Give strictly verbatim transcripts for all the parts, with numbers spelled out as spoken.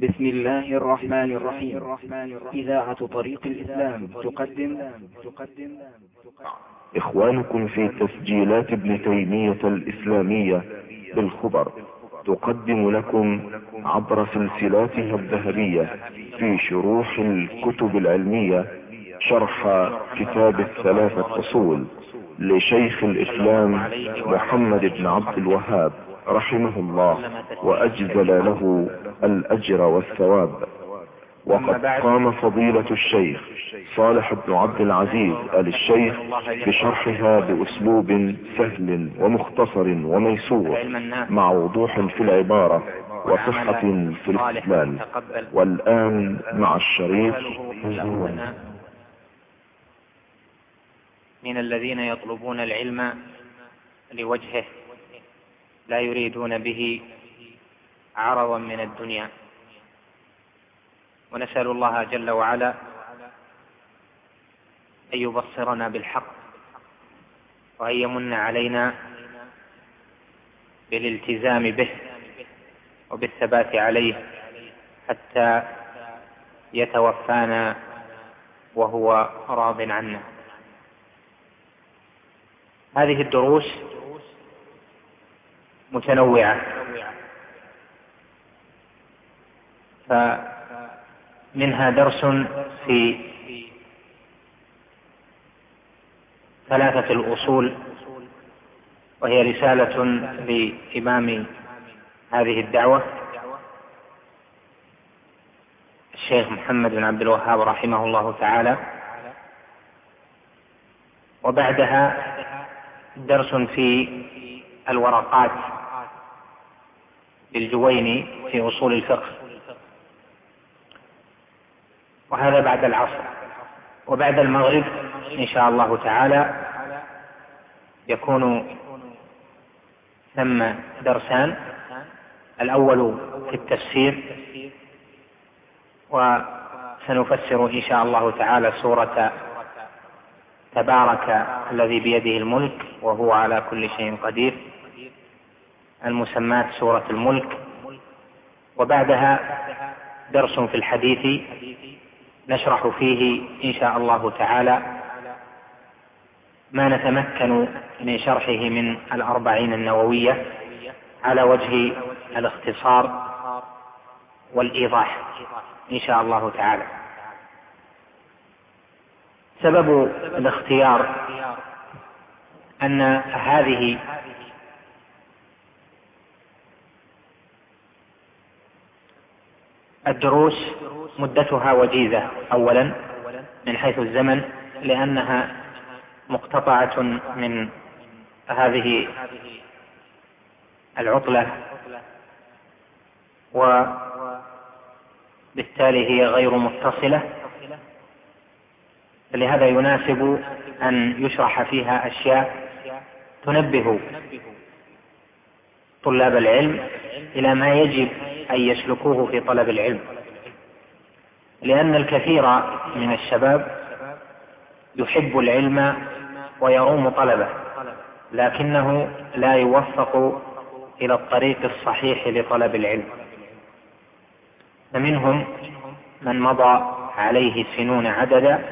بسم الله الرحمن الرحيم. إذاعة طريق الإسلام تقدم تقدم إخوانكم في تسجيلات ابن تيمية الإسلامية بالخبر تقدم لكم عبر سلسلاتها الذهبية في شروح الكتب العلمية شرح كتاب الثلاثة أصول لشيخ الإسلام محمد بن عبد الوهاب رحمه الله وأجزل له الأجر والثواب. وقد قام فضيلة الشيخ صالح بن عبد العزيز آل الشيخ بشرحها بأسلوب سهل ومختصر وميسور مع وضوح في العبارة وصحة في الاستدلال. والآن مع الشريط من الذين يطلبون العلم لوجهه لا يريدون به عرضا من الدنيا، ونسأل الله جل وعلا أن يبصرنا بالحق وأن يمن علينا بالالتزام به وبالثبات عليه حتى يتوفانا وهو راض عنا. هذه الدروس متنوعة، فمنها درس في ثلاثة الأصول، وهي رسالة لإمام هذه الدعوة الشيخ محمد بن عبد الوهاب رحمه الله تعالى. وبعدها درس في الورقات للجويني في أصول الفقه، وهذا بعد العصر. وبعد المغرب إن شاء الله تعالى يكون ثم درسان، الأول في التفسير، وسنفسر إن شاء الله تعالى سورة تبارك الذي بيده الملك وهو على كل شيء قدير، المسماة سورة الملك. وبعدها درس في الحديث نشرح فيه إن شاء الله تعالى ما نتمكن من شرحه من الأربعين النووية على وجه الاختصار والإيضاح إن شاء الله تعالى. سبب الاختيار أن هذه الدروس مدتها وجيزة، أولا من حيث الزمن لأنها مقتطعة من هذه العطلة، وبالتالي هي غير متصلة، لهذا يناسب أن يشرح فيها أشياء تنبه طلاب العلم إلى ما يجب أن يسلكوه في طلب العلم، لأن الكثير من الشباب يحب العلم ويروم طلبه، لكنه لا يوفق إلى الطريق الصحيح لطلب العلم. فمنهم من مضى عليه سنون عددا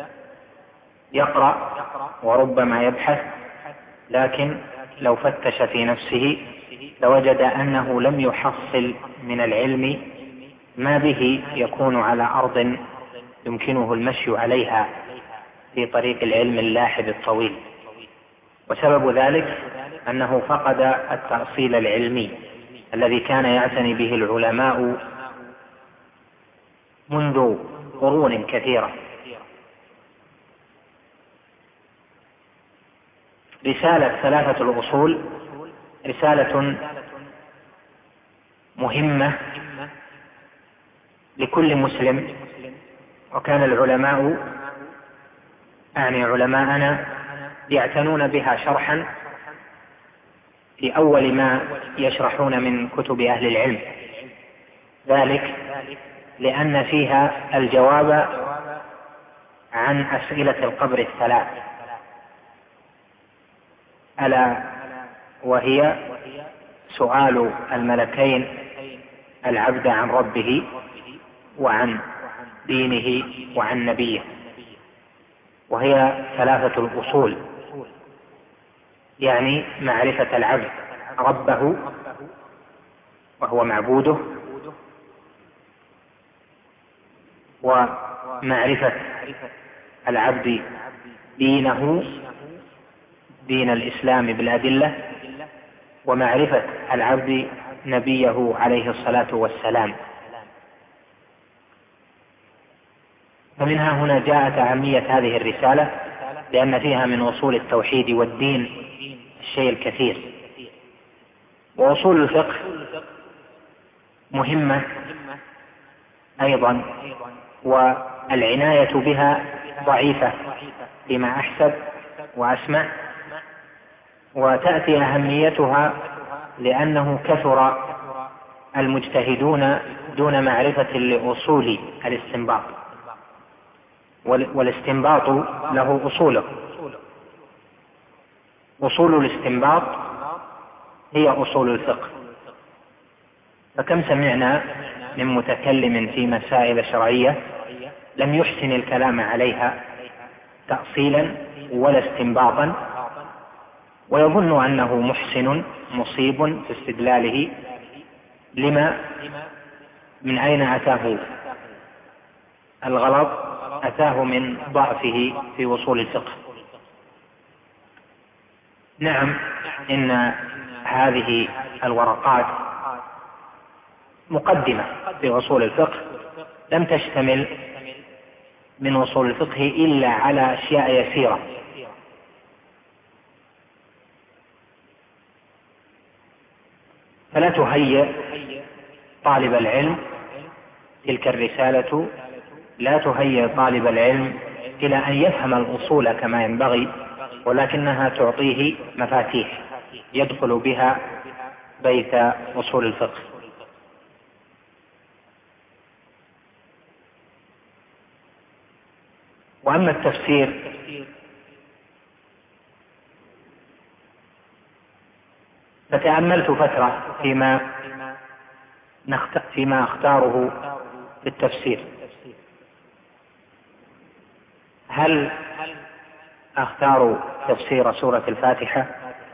يقرأ وربما يبحث، لكن لو فتش في نفسه لوجد أنه لم يحصل من العلم ما به يكون على أرض يمكنه المشي عليها في طريق العلم اللاحب الطويل. وسبب ذلك أنه فقد التأصيل العلمي الذي كان يعتني به العلماء منذ قرون كثيرة. رسالة ثلاثة الأصول رسالة مهمة لكل مسلم، وكان العلماء يعني علماءنا يعتنون بها شرحا في أول ما يشرحون من كتب أهل العلم، ذلك لأن فيها الجواب عن أسئلة القبر الثلاث، ألا وهي سؤال الملكين العبد عن ربه وعن دينه وعن نبيه، وهي ثلاثة الأصول، يعني معرفة العبد ربه وهو معبوده، ومعرفة العبد دينه دين الإسلام بالأدلة، ومعرفة العبد نبيه عليه الصلاة والسلام. فمنها هنا جاءت أهمية هذه الرسالة، لأن فيها من أصول التوحيد والدين الشيء الكثير. وأصول الفقه مهمة أيضا، والعناية بها ضعيفة فيما أحسب وأسمع، وتأتي أهميتها لأنه كثر المجتهدون دون معرفة لأصول الاستنباط، والاستنباط له أصوله. أصول الاستنباط هي أصول الفقه. فكم سمعنا من متكلم في مسائل شرعية لم يحسن الكلام عليها تأصيلا ولا استنباطا، ويظن أنه محسن مصيب في استدلاله، لما من أين أتاه الغلط؟ أتاه من ضعفه في وصول الفقه. نعم، إن هذه الورقات مقدمة في وصول الفقه لم تشتمل من وصول الفقه إلا على أشياء يسيرة، فلا تهيئ طالب العلم، تلك الرسالة لا تهيئ طالب العلم إلى أن يفهم الأصول كما ينبغي، ولكنها تعطيه مفاتيح يدخل بها بيت أصول الفقه. وأما التفسير فتأملت فترة فيما فيما أختاره في التفسير، هل أختار تفسير سورة الفاتحة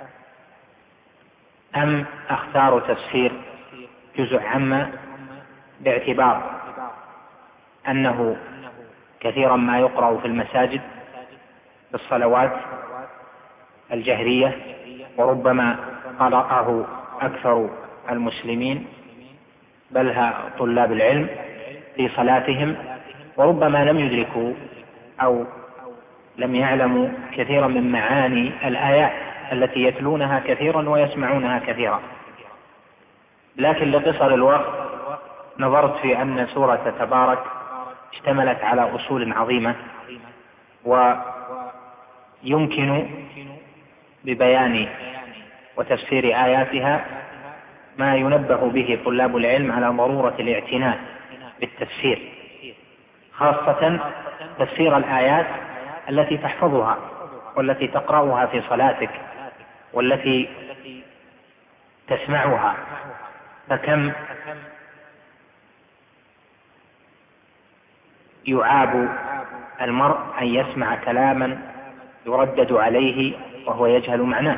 أم أختار تفسير جزء عامة، باعتبار أنه كثيرا ما يقرأ في المساجد في الصلوات الجهرية، وربما قرأه أكثر المسلمين بل طلاب العلم في صلاتهم، وربما لم يدركوا أو لم يعلموا كثيرا من معاني الآيات التي يتلونها كثيرا ويسمعونها كثيرا. لكن لقصر الوقت نظرت في أن سورة تبارك اشتملت على أصول عظيمة، ويمكن ببيان وتفسير آياتها ما ينبه به طلاب العلم على ضرورة الاعتناء بالتفسير، خاصة تفسير الآيات التي تحفظها والتي تقرأها في صلاتك والتي تسمعها. فكم يعاب المرء أن يسمع كلاما يردد عليه وهو يجهل معناه،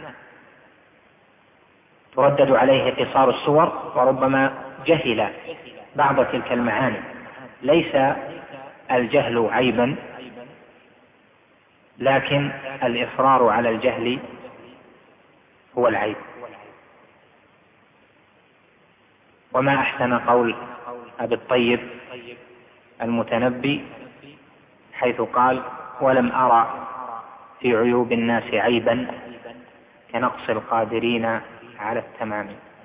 تردد عليه قصار السور وربما جهل بعض تلك المعاني. ليس الجهل عيبا، لكن الإصرار على الجهل هو العيب. وما أحسن قول أبي الطيب المتنبي حيث قال: ولم أرى في عيوب الناس عيبا كنقص القادرين على التمام.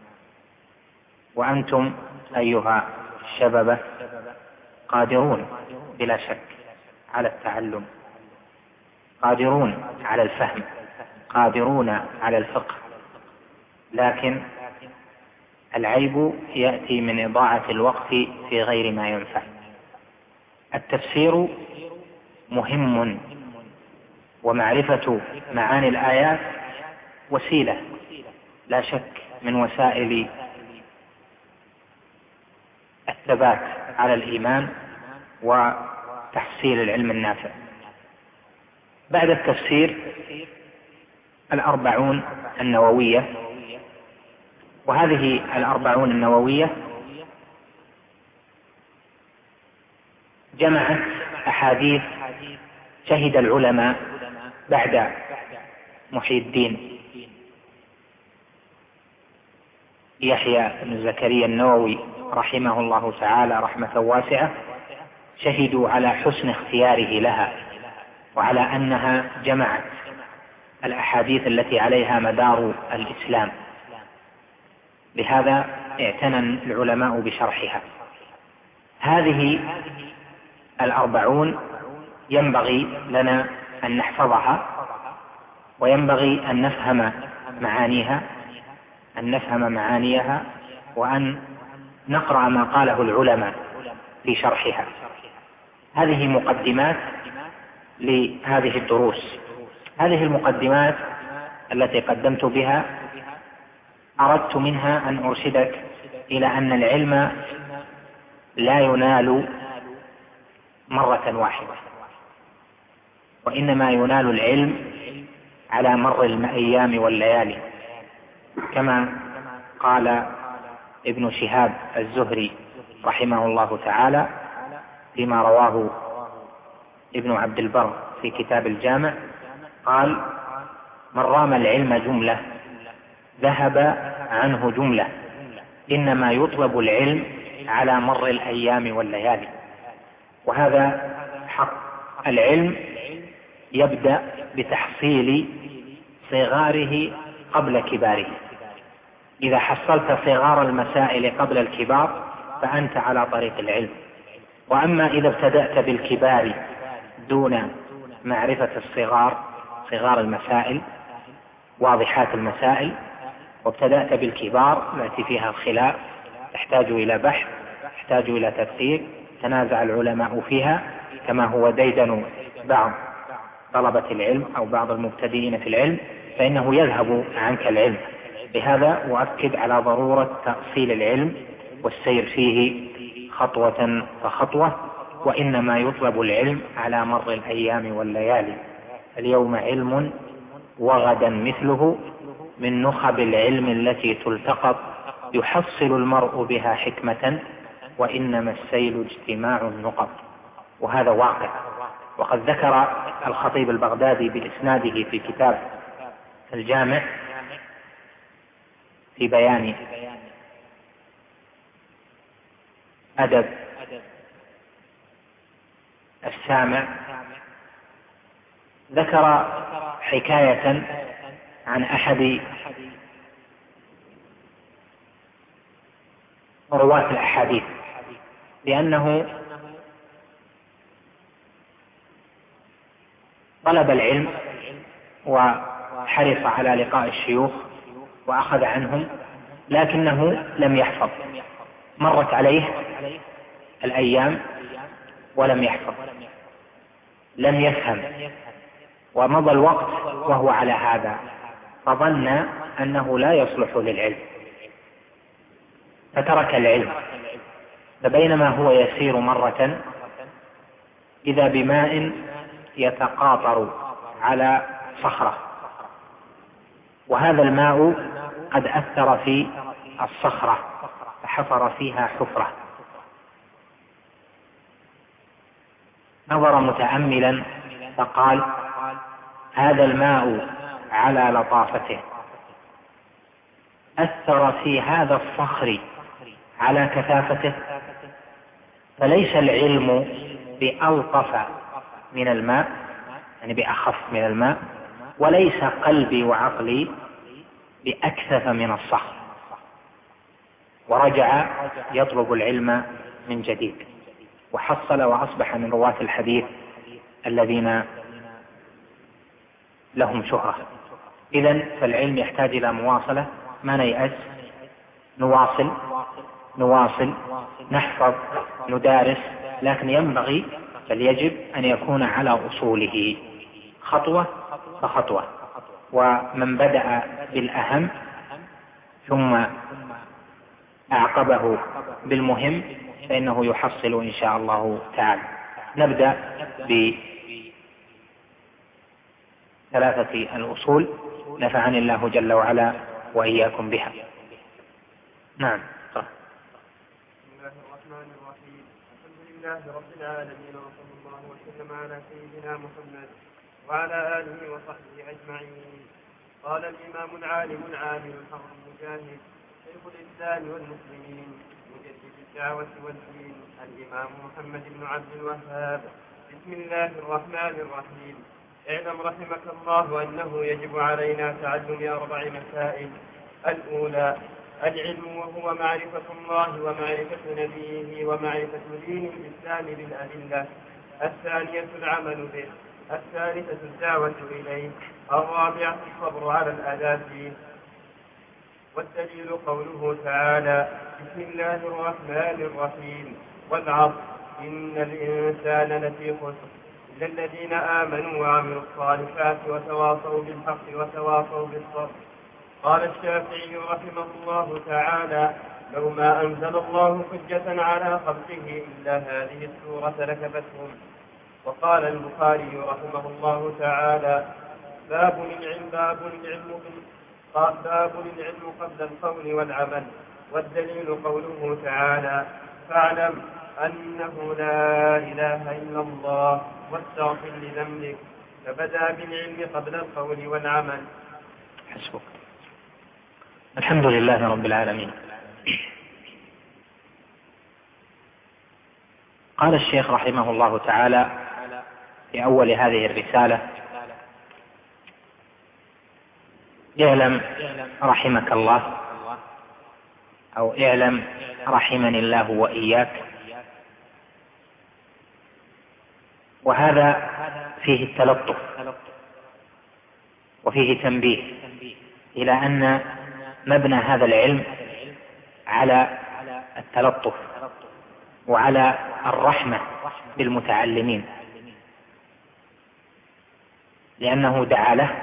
وأنتم أيها الشباب قادرون بلا شك على التعلم، قادرون على الفهم، قادرون على الفقه، لكن العيب يأتي من إضاعة الوقت في غير ما ينفع. التفسير مهم، ومعرفة معاني الآيات وسيلة لا شك من وسائل الثبات على الإيمان وتحصيل العلم النافع. بعد التفسير الأربعون النووية، وهذه الأربعون النووية جمعت أحاديث شهد العلماء بعد محي الدين يحيى بن زكريا النووي رحمه الله تعالى رحمة واسعة، شهدوا على حسن اختياره لها وعلى أنها جمعت الأحاديث التي عليها مدار الإسلام، لهذا اعتنى العلماء بشرحها. هذه الأربعون ينبغي لنا أن نحفظها، وينبغي أن نفهم معانيها أن نفهم معانيها وأن نقرأ ما قاله العلماء في شرحها. هذه مقدمات لهذه الدروس. هذه المقدمات التي قدمت بها أردت منها أن أرشدك إلى أن العلم لا ينال مرة واحدة، وإنما ينال العلم على مر الأيام والليالي، كما قال ابن شهاب الزهري رحمه الله تعالى فيما رواه ابن عبد البر في كتاب الجامع، قال: من رام العلم جملة ذهب عنه جملة، إنما يطلب العلم على مر الأيام والليالي. وهذا حق. العلم يبدأ بتحصيل صغاره قبل كباره. إذا حصلت صغار المسائل قبل الكبار فأنت على طريق العلم. وأما إذا ابتدأت بالكبار دون معرفة الصغار، صغار المسائل واضحات المسائل، وابتدأت بالكبار التي فيها الخلاف تحتاج إلى بحث، تحتاج إلى تدقيق، تنازع العلماء فيها كما هو ديدن بعض طلبة العلم أو بعض المبتدئين في العلم، فإنه يذهب عنك العلم. بهذا أؤكد على ضرورة تأصيل العلم والسير فيه خطوة فخطوة، وإنما يطلب العلم على مر الأيام والليالي. اليوم علم وغدا مثله، من نخب العلم التي تلتقط، يحصل المرء بها حكمة، وإنما السيل اجتماع النقط. وهذا واقع. وقد ذكر الخطيب البغدادي بإسناده في كتاب الجامع في بيان أدب السامع، ذكر حكاية عن أحد رواة الأحاديث بأنه طلب العلم وحرص على لقاء الشيوخ وأخذ عنهم، لكنه لم يحفظ. مرت عليه الأيام ولم يحفظ، لم يفهم، ومضى الوقت وهو على هذا، فظن أنه لا يصلح للعلم فترك العلم. فبينما هو يسير مرة إذا بماء يتقاطر على صخرة، وهذا الماء قد أثر في الصخرة فحفر فيها حفرة. نظر متأملا فقال: هذا الماء على لطافته أثر في هذا الصخر على كثافته، فليس العلم بألطف من الماء، يعني بأخف من الماء، وليس قلبي وعقلي بأكثف من الصخر. ورجع يطلب العلم من جديد، وحصل وأصبح من رواة الحديث الذين لهم شهرة. إذن فالعلم يحتاج إلى مواصلة، ما نيأس، نواصل نواصل نحفظ ندارس، لكن ينبغي بل يجب أن يكون على أصوله خطوة فخطوة. ومن بدأ بالأهم ثم أعقبه بالمهم فإنه يحصل إن شاء الله تعالى. نبدأ بثلاثة الأصول نفعني الله جل وعلا وإياكم بها. نعم. بسم الله الرحمن الرحيم. الحمد لله رب العالمين، وصلى الله وسلم على سيدنا محمد وعلى آله وصحبه أجمعين. قال الإمام العالم العامل الحر المجاهد شيخ الإسلام والمسلمين مجدد الدعوة والدين الإمام محمد بن عبد الوهاب. بسم الله الرحمن الرحيم. اعلم رحمك الله أنه يجب علينا تعلم أربع مسائل. الأولى العلم، وهو معرفة الله ومعرفة نبيه ومعرفة دين الإسلام بالأدلة. الثانية العمل به. الثالثة الدعوة إليه. الرابعة الصبر على الأذى فيه. والدليل قوله تعالى: بسم الله الرحمن الرحيم، والعصر إن الإنسان لفي خسر إلا الذين آمنوا وعملوا الصالحات وتواصوا بالحق وتواصوا بالصبر. قال الشافعي رحمه الله تعالى: لو ما أنزل الله حجة على خلقه إلا هذه السورة لكفتهم. وقال البخاري رحمه الله تعالى: باب العلم باب العلم باب العلم قبل القول والعمل. والدليل قوله تعالى: فاعلم أنه لا إله إلا الله واستغفر لذنبك. فبدأ بالعلم قبل القول والعمل. حسبك. الحمد لله رب العالمين. قال الشيخ رحمه الله تعالى في أول هذه الرسالة: اعلم رحمك الله، أو اعلم رحمني الله وإياك. وهذا فيه التلطف وفيه تنبيه إلى أن مبنى هذا العلم على التلطف وعلى الرحمة بالمتعلمين، لأنه دعا له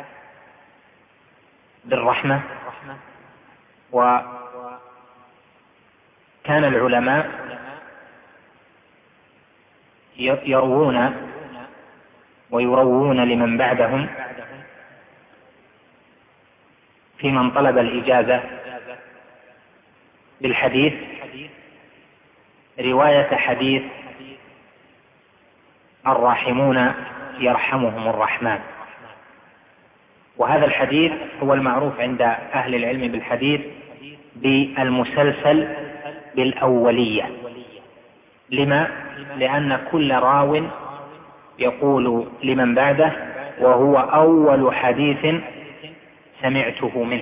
بالرحمة. وكان العلماء يروون ويروون لمن بعدهم في من طلب الإجازة بالحديث رواية حديث الراحمون يرحمهم الرحمن. وهذا الحديث هو المعروف عند أهل العلم بالحديث بالمسلسل بالأولية. لما؟ لأن كل راو يقول لمن بعده: وهو أول حديث سمعته منه.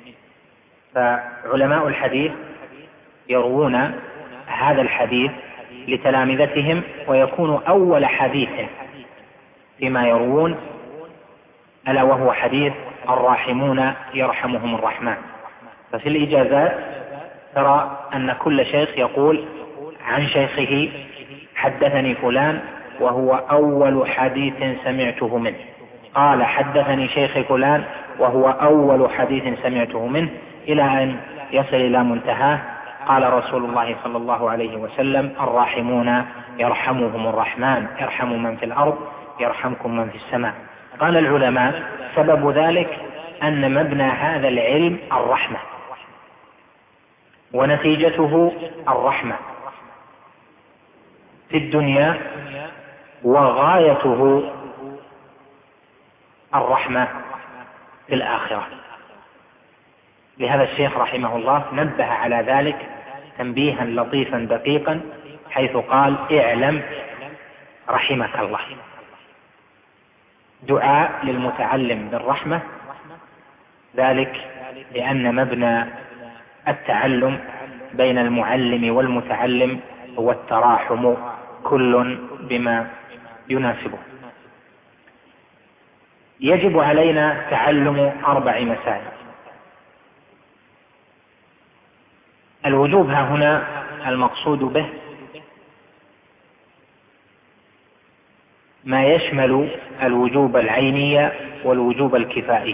فعلماء الحديث يروون هذا الحديث لتلامذتهم، ويكون أول حديث فيما يروون ألا وهو حديث الراحمون يرحمهم الرحمن. ففي الإجازات ترى أن كل شيخ يقول عن شيخه: حدثني فلان وهو أول حديث سمعته منه، قال حدثني شيخ فلان وهو أول حديث سمعته منه، إلى أن يصل إلى منتهاه: قال رسول الله صلى الله عليه وسلم: الراحمون يرحمهم الرحمن، يرحم من في الأرض يرحمكم من في السماء. قال العلماء: سبب ذلك أن مبنى هذا العلم الرحمة، ونتيجته الرحمة في الدنيا، وغايته الرحمة في الآخرة. لهذا الشيخ رحمه الله نبه على ذلك تنبيها لطيفا دقيقا، حيث قال: اعلم رحمك الله. دعاء للمتعلم بالرحمة، ذلك لأن مبنى التعلم بين المعلم والمتعلم هو التراحم، كل بما يناسبه. يجب علينا تعلم أربع مسائل. الوجوب ها هنا المقصود به ما يشمل الوجوب العيني والوجوب الكفائي.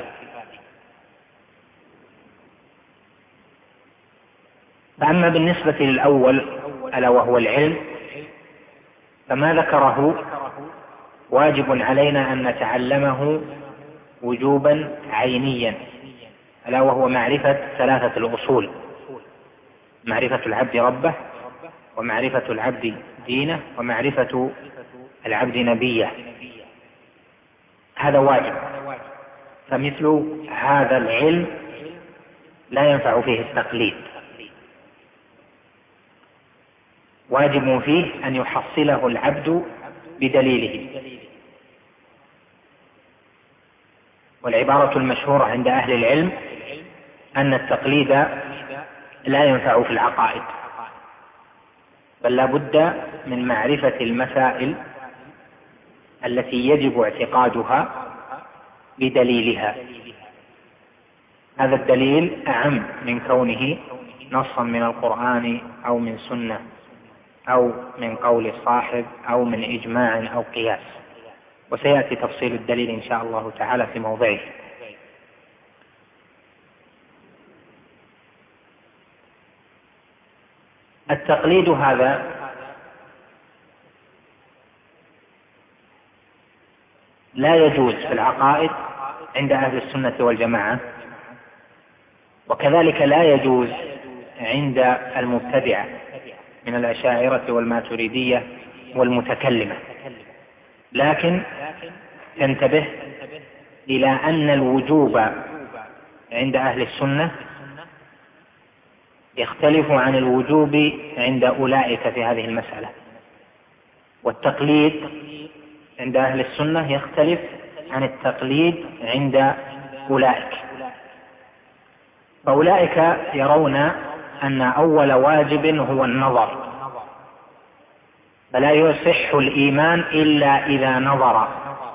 فأما بالنسبة للأول ألا وهو العلم، فما ذكره واجب علينا أن نتعلمه وجوبا عينيا، ألا وهو معرفة ثلاثة الأصول: معرفة العبد ربه، ومعرفة العبد دينه، ومعرفة العبد نبيه. هذا واجب. فمثل هذا العلم لا ينفع فيه التقليد، واجب فيه أن يحصله العبد بدليله. والعبارة المشهورة عند أهل العلم أن التقليد لا ينفع في العقائد، بل لا بد من معرفة المسائل التي يجب اعتقادها بدليلها. هذا الدليل أعم من كونه نصا من القرآن أو من سنة أو من قول صاحب أو من إجماع أو قياس، وسيأتي تفصيل الدليل إن شاء الله تعالى في موضعه. التقليد هذا لا يجوز في العقائد عند أهل السنة والجماعة، وكذلك لا يجوز عند المبتدعة من الأشاعرة والماتريدية والمتكلمة. لكن تنتبه إلى أن الوجوب عند أهل السنة يختلف عن الوجوب عند أولئك في هذه المسألة، والتقليد عند أهل السنة يختلف عن التقليد عند أولئك. فأولئك يرون أن أول واجب هو النظر، فلا يصح الإيمان إلا إذا نظر،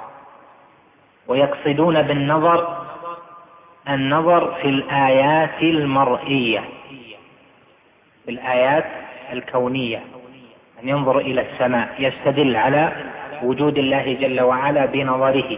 ويقصدون بالنظر النظر في الآيات المرئية، في الآيات الكونية، أن ينظر إلى السماء يستدل على وجود الله جل وعلا بنظره.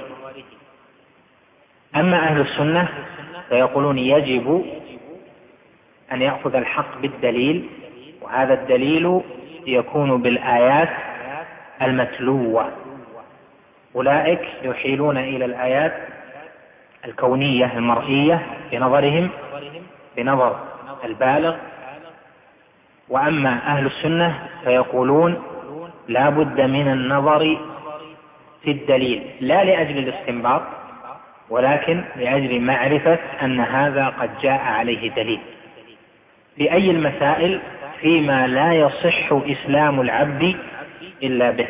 أما أهل السنة فيقولون يجب أن يأخذ الحق بالدليل، وهذا الدليل يكون بالآيات المتلوة. أولئك يحيلون إلى الآيات الكونية المرئية بنظرهم بنظر البالغ، وأما أهل السنة فيقولون لا بد من النظر في الدليل، لا لأجل الاستنباط ولكن لأجل معرفة أن هذا قد جاء عليه دليل. في أي المسائل؟ فيما لا يصح إسلام العبد إلا به،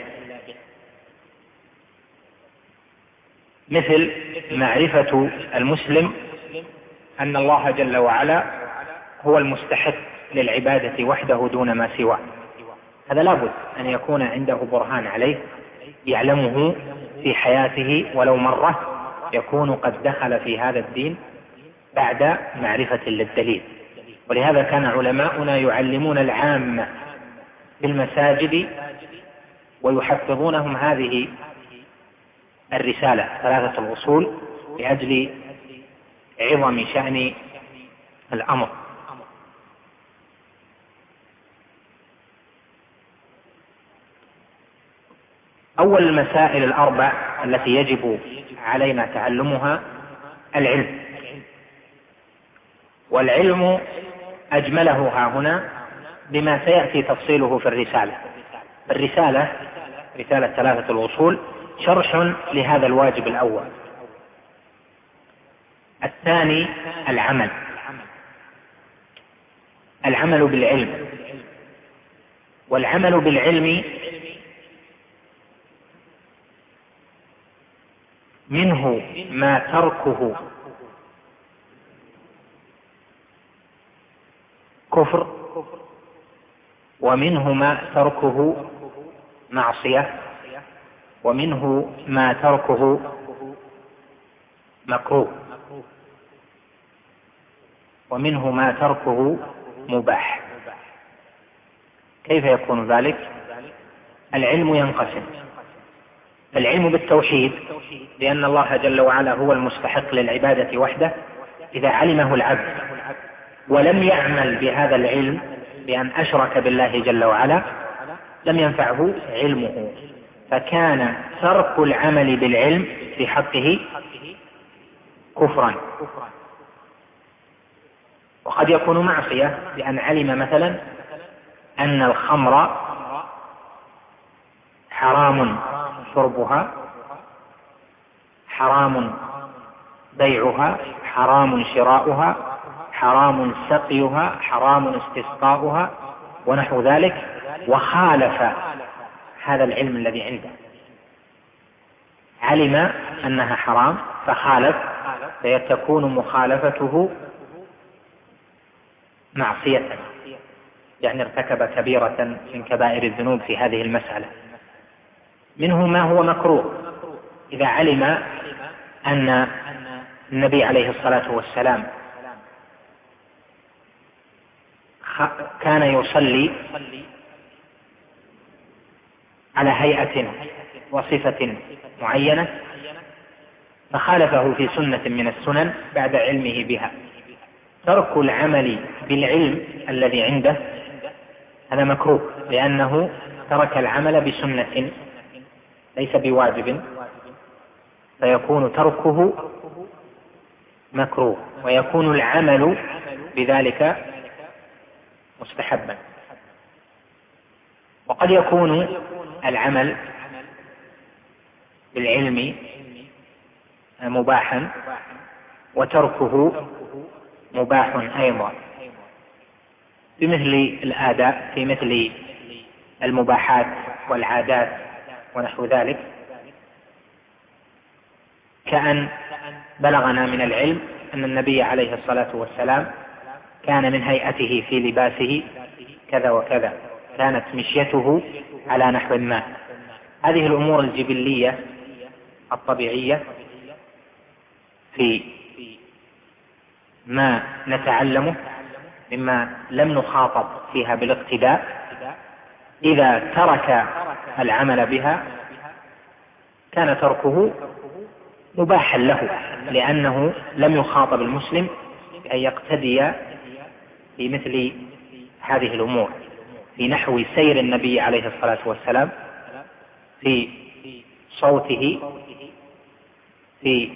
مثل معرفة المسلم أن الله جل وعلا هو المستحق للعبادة وحده دون ما سواه. هذا لابد أن يكون عنده برهان عليه يعلمه في حياته ولو مرة، يكون قد دخل في هذا الدين بعد معرفة للدليل. ولهذا كان علماؤنا يعلمون العامة في المساجد ويحفظونهم هذه الرسالة ثلاثة الأصول لأجل عظم شأن الأمر. أول المسائل الأربع التي يجب علينا تعلمها العلم، والعلم أجمله ها هنا بما سيأتي تفصيله في الرسالة. الرسالة رسالة ثلاثة الأصول شرح لهذا الواجب الأول. الثاني العمل، العمل بالعلم، والعمل بالعلم منه ما تركه كفر، ومنه ما تركه معصية، ومنه ما تركه مكروه، ومنه ما تركه مباح. كيف يكون ذلك؟ العلم ينقسم: العلم بالتوحيد، لأن الله جل وعلا هو المستحق للعبادة وحده، إذا علمه العبد ولم يعمل بهذا العلم بأن أشرك بالله جل وعلا لم ينفعه علمه، فكان ترك العمل بالعلم في حقه كفرا. وقد يكون معصية بأن علم مثلا أن الخمر حرام شربها، حرام بيعها، حرام شراؤها، حرام سقيها، حرام استسقاؤها ونحو ذلك، وخالف هذا العلم الذي عنده، علم أنها حرام فخالف، فيتكون مخالفته معصية، يعني ارتكب كبيرة من كبائر الذنوب في هذه المسألة. منه ما هو مكروه، إذا علم أن النبي عليه الصلاة والسلام كان يصلي على هيئة وصفة معينة فخالفه في سنة من السنن بعد علمه بها، ترك العمل بالعلم الذي عنده هذا مكروه، لأنه ترك العمل بسنة ليس بواجب، فيكون تركه مكروه، ويكون العمل بذلك مستحبا. وقد يكون العمل بالعلم مباحا وتركه مباح أيضا، بمثل الآداء، في مثل المباحات والعادات ونحو ذلك، كأن بلغنا من العلم أن النبي عليه الصلاة والسلام كان من هيئته في لباسه كذا وكذا، كانت مشيته على نحو ما. هذه الأمور الجبلية الطبيعية في ما نتعلمه مما لم نخاطب فيها بالاقتداء، إذا ترك العمل بها كان تركه مباحا له، لأنه لم يخاطب المسلم بأن يقتدي في مثل هذه الأمور، في نحو سير النبي عليه الصلاة والسلام، في صوته، في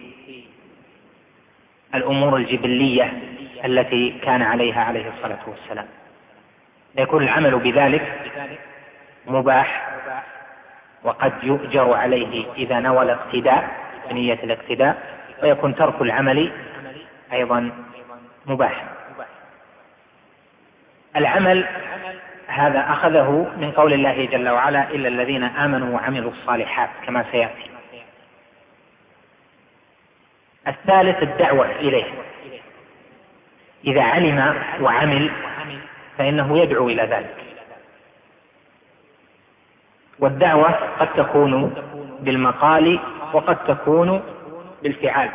الأمور الجبلية التي كان عليها عليه الصلاة والسلام. يكون العمل بذلك مباح، وقد يؤجر عليه إذا نوى الاقتداء بنية الاقتداء، ويكون ترك العمل أيضا مباح. العمل هذا أخذه من قول الله جل وعلا: إلا الذين آمنوا وعملوا الصالحات، كما سيأتي. الثالث الدعوة إليه، إذا علم وعمل فإنه يدعو إلى ذلك. والدعوة قد تكون بالمقال وقد تكون بالفعال،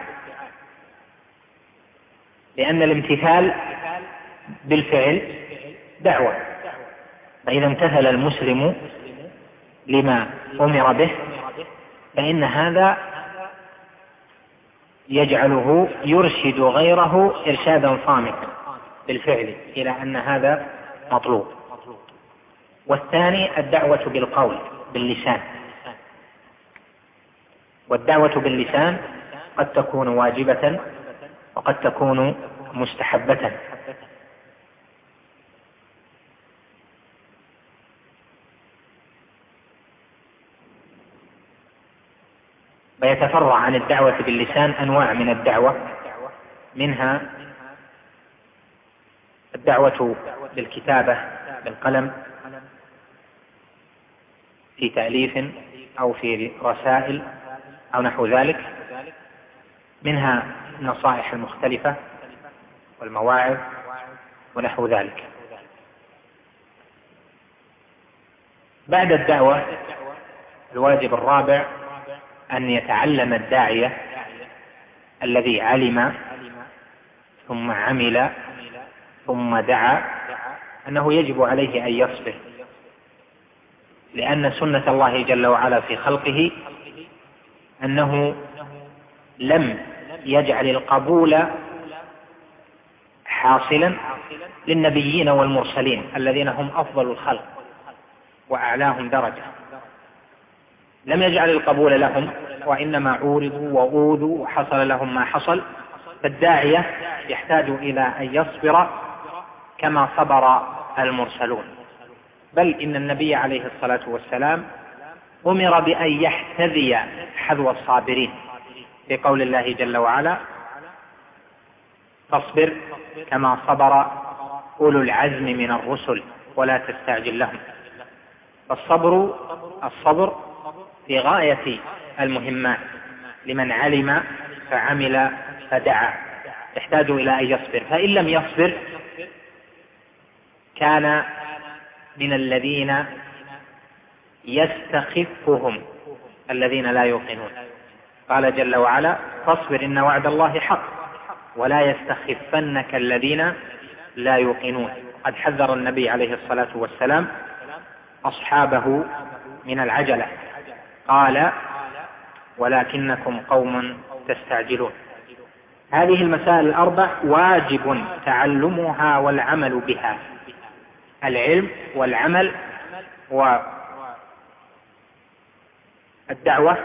لأن الامتثال بالفعل دعوة، فإذا امتثل المسلم لما أمر به فإن هذا يجعله يرشد غيره إرشادا صامتا بالفعل إلى أن هذا مطلوب. والثاني الدعوة بالقول باللسان، والدعوة باللسان قد تكون واجبة وقد تكون مستحبة. ويتفرع عن الدعوة باللسان أنواع من الدعوة، منها الدعوة بالكتابة بالقلم في تأليف أو في رسائل أو نحو ذلك، منها النصائح المختلفة والمواعظ ونحو ذلك. بعد الدعوة الواجب الرابع أن يتعلم الداعية الذي علم ثم عمل ثم دعا أنه يجب عليه أن يصبر، لأن سنة الله جل وعلا في خلقه أنه لم يجعل القبول حاصلا للنبيين والمرسلين الذين هم أفضل الخلق وأعلاهم درجة، لم يجعل القبول لهم، وإنما عورضوا وأوذوا وحصل لهم ما حصل. فالداعية يحتاج إلى أن يصبر كما صبر المرسلون، بل إن النبي عليه الصلاة والسلام أمر بأن يحتذي حذو الصابرين في قول الله جل وعلا: فاصبر كما صبر أولو العزم من الرسل ولا تستعجل لهم. فالصبر الصبر في غاية المهمات لمن علم فعمل فدعا، يحتاج إلى أن يصبر، فإن لم يصبر كان من الذين يستخفهم الذين لا يوقنون. قال جل وعلا: فاصبر إن وعد الله حق ولا يستخفنك الذين لا يوقنون. قد حذر النبي عليه الصلاة والسلام أصحابه من العجلة، قال: ولكنكم قوم تستعجلون. هذه المسائل الأربع واجب تعلمها والعمل بها، العلم والعمل والدعوة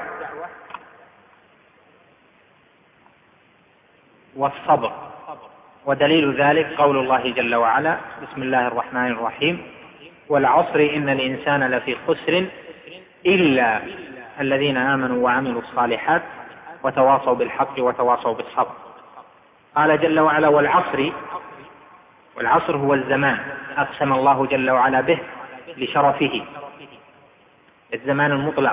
والصبر. ودليل ذلك قول الله جل وعلا: بسم الله الرحمن الرحيم: والعصر إن الإنسان لفي خسر إلا الذين آمنوا وعملوا الصالحات وتواصوا بالحق وتواصوا بالصبر. قال جل وعلا: والعصر، والعصر هو الزمان، أقسم الله جل وعلا به لشرفه، الزمان المطلق.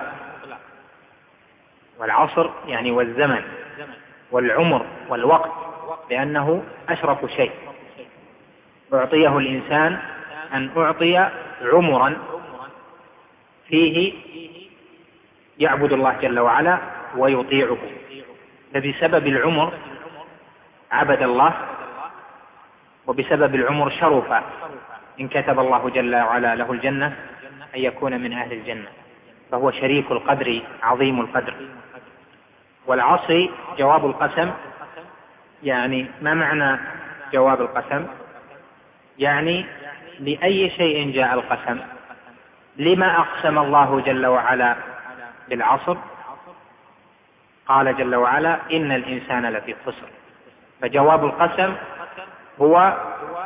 والعصر يعني والزمن والعمر والوقت، لأنه أشرف شيء أعطيه الإنسان، أن أعطي عمرا فيه يعبد الله جل وعلا ويطيعه، فبسبب العمر عبد الله، وبسبب العمر شرف إن كتب الله جل وعلا له الجنة أن يكون من أهل الجنة، فهو شريك القدر عظيم القدر. والعصر جواب القسم، يعني ما معنى جواب القسم؟ يعني لأي شيء جاء القسم؟ لما أقسم الله جل وعلا بالعصر؟ قال جل وعلا: إن الإنسان لفي خسر. فجواب القسم هو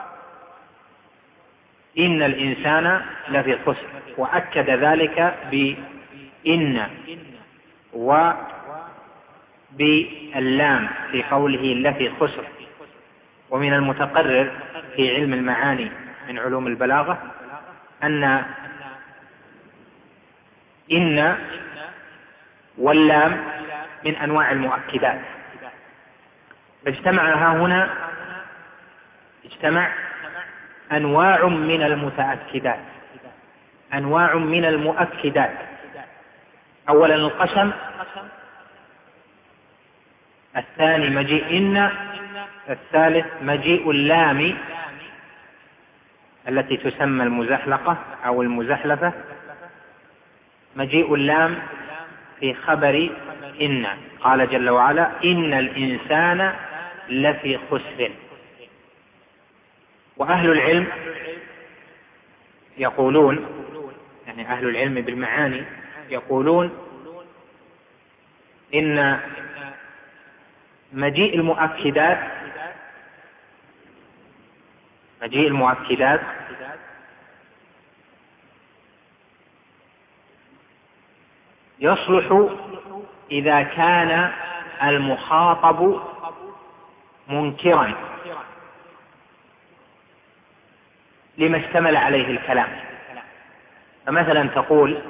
إن الإنسان لفي خسر، وأكد ذلك بإن وباللام في قوله لفي خسر. ومن المتقرر في علم المعاني من علوم البلاغة أن إن واللام من أنواع المؤكدات، فاجتمع ها هنا اجتمع أنواع من المتأكدات، أنواع من المؤكدات. أولا القسم، الثاني مجيء إن، الثالث مجيء اللام التي تسمى المزحلقة أو المزحلفة، مجيء اللام في خبر إن. قال جل وعلا: إن الإنسان لفي خسر. وأهل العلم يقولون، يعني أهل العلم بالمعاني يقولون إن مجيء المؤكدات مجيء المؤكدات يصلح إذا كان المخاطب منكرا لما اشتمل عليه الكلام. فمثلا تقول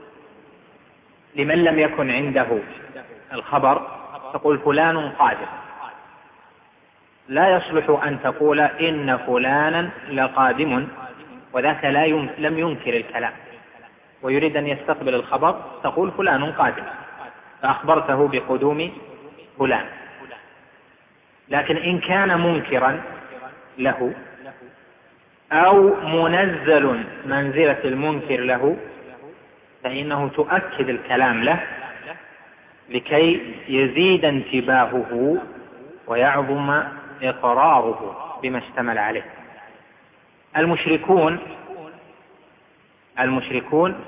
لمن لم يكن عنده الخبر، تقول فلان قادم، لا يصلح أن تقول إن فلانا لقادم وذاك لا يم... لم ينكر الكلام ويريد أن يستقبل الخبر، تقول فلان قادم فأخبرته بقدوم فلان. لكن إن كان منكرا له أو منزل منزلة المنكر له فإنه تؤكد الكلام له لكي يزيد انتباهه ويعظم إقراره بما اشتمل عليه. المشركون المشركون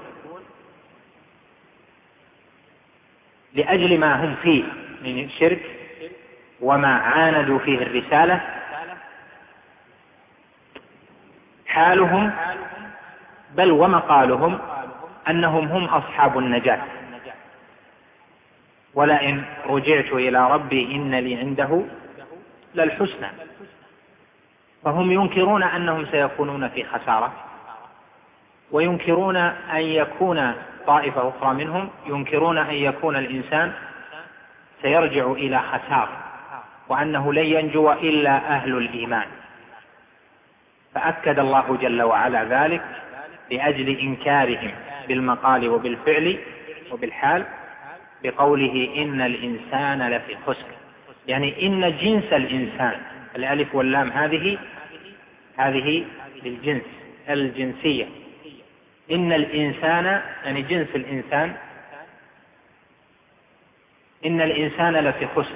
لأجل ما هم فيه من الشرك وما عاندوا فيه الرسالة حالهم بل ومقالهم أنهم هم أصحاب النجاة، ولئن رجعت إلى ربي إن لي عنده للحسنى. فهم ينكرون أنهم سيكونون في خسارة، وينكرون أن يكون طائفة أخرى منهم ينكرون أن يكون الإنسان سيرجع إلى خسارة، وأنه لن ينجو إلا أهل الإيمان. فأكد الله جل وعلا ذلك لأجل إنكارهم بالمقال وبالفعل وبالحال بقوله إن الإنسان لفي خسر، يعني إن جنس الإنسان، الألف واللام هذه هذه للجنس الجنسية، إن الإنسان يعني جنس الإنسان، إن الإنسان لفي خسر،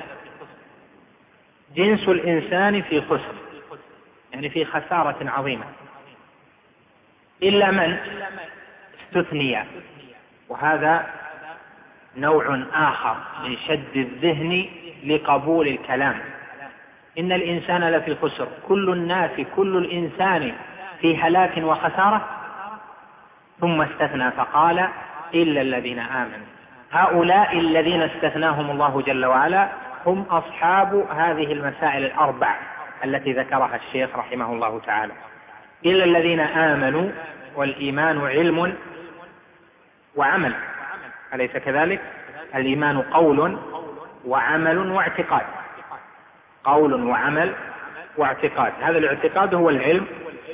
جنس الإنسان في خسر، يعني في خسارة عظيمة، إلا من استثني. وهذا نوع آخر من شد الذهن لقبول الكلام. إن الإنسان لفي خسر، كل الناس كل الإنسان في هلاك وخسارة، ثم استثنى فقال إلا الذين آمنوا. هؤلاء الذين استثناهم الله جل وعلا هم أصحاب هذه المسائل الأربع التي ذكرها الشيخ رحمه الله تعالى. إلا الذين آمنوا، والإيمان علم وعمل، أليس كذلك؟ الإيمان قول وعمل واعتقاد، قول وعمل واعتقاد. هذا الاعتقاد هو العلم،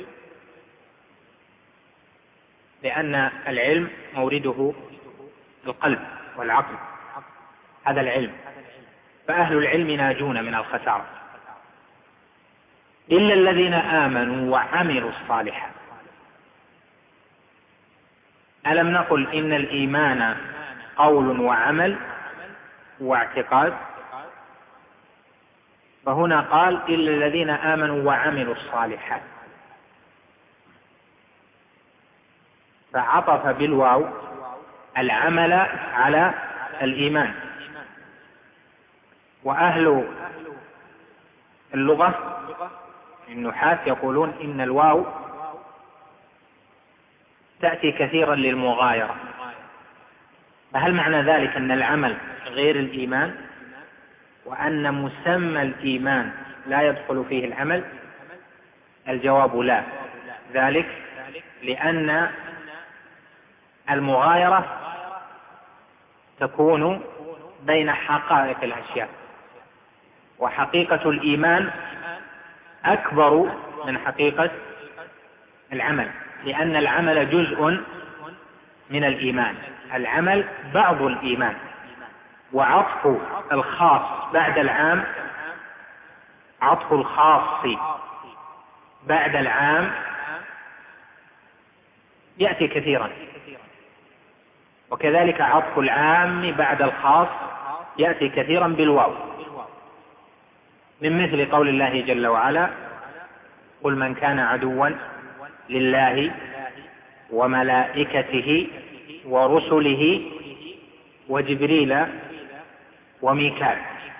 لأن العلم مورده القلب والعقل، هذا العلم. فأهل العلم ناجون من الخسارة. إلا الذين آمنوا وعملوا الصالحات. ألم نقل إن الإيمان قول وعمل واعتقاد؟ فهنا قال إلا الذين آمنوا وعملوا الصالحات، فعطف بالواو العمل على الإيمان. وأهل اللغة النحاة يقولون إن الواو تأتي كثيرا للمغايرة. فهل معنى ذلك أن العمل غير الإيمان، وأن مسمى الإيمان لا يدخل فيه العمل؟ الجواب لا، ذلك لأن المغايرة تكون بين حقائق الأشياء، وحقيقة الإيمان أكبر من حقيقة العمل، لأن العمل جزء من الإيمان، العمل بعض الإيمان. وعطف الخاص بعد العام، عطف الخاص بعد العام يأتي كثيرا، وكذلك عطف العام بعد الخاص يأتي كثيرا بالواو، من مثل قول الله جل وعلا قل من كان عدوا لله وملائكته ورسله وجبريل وميكال.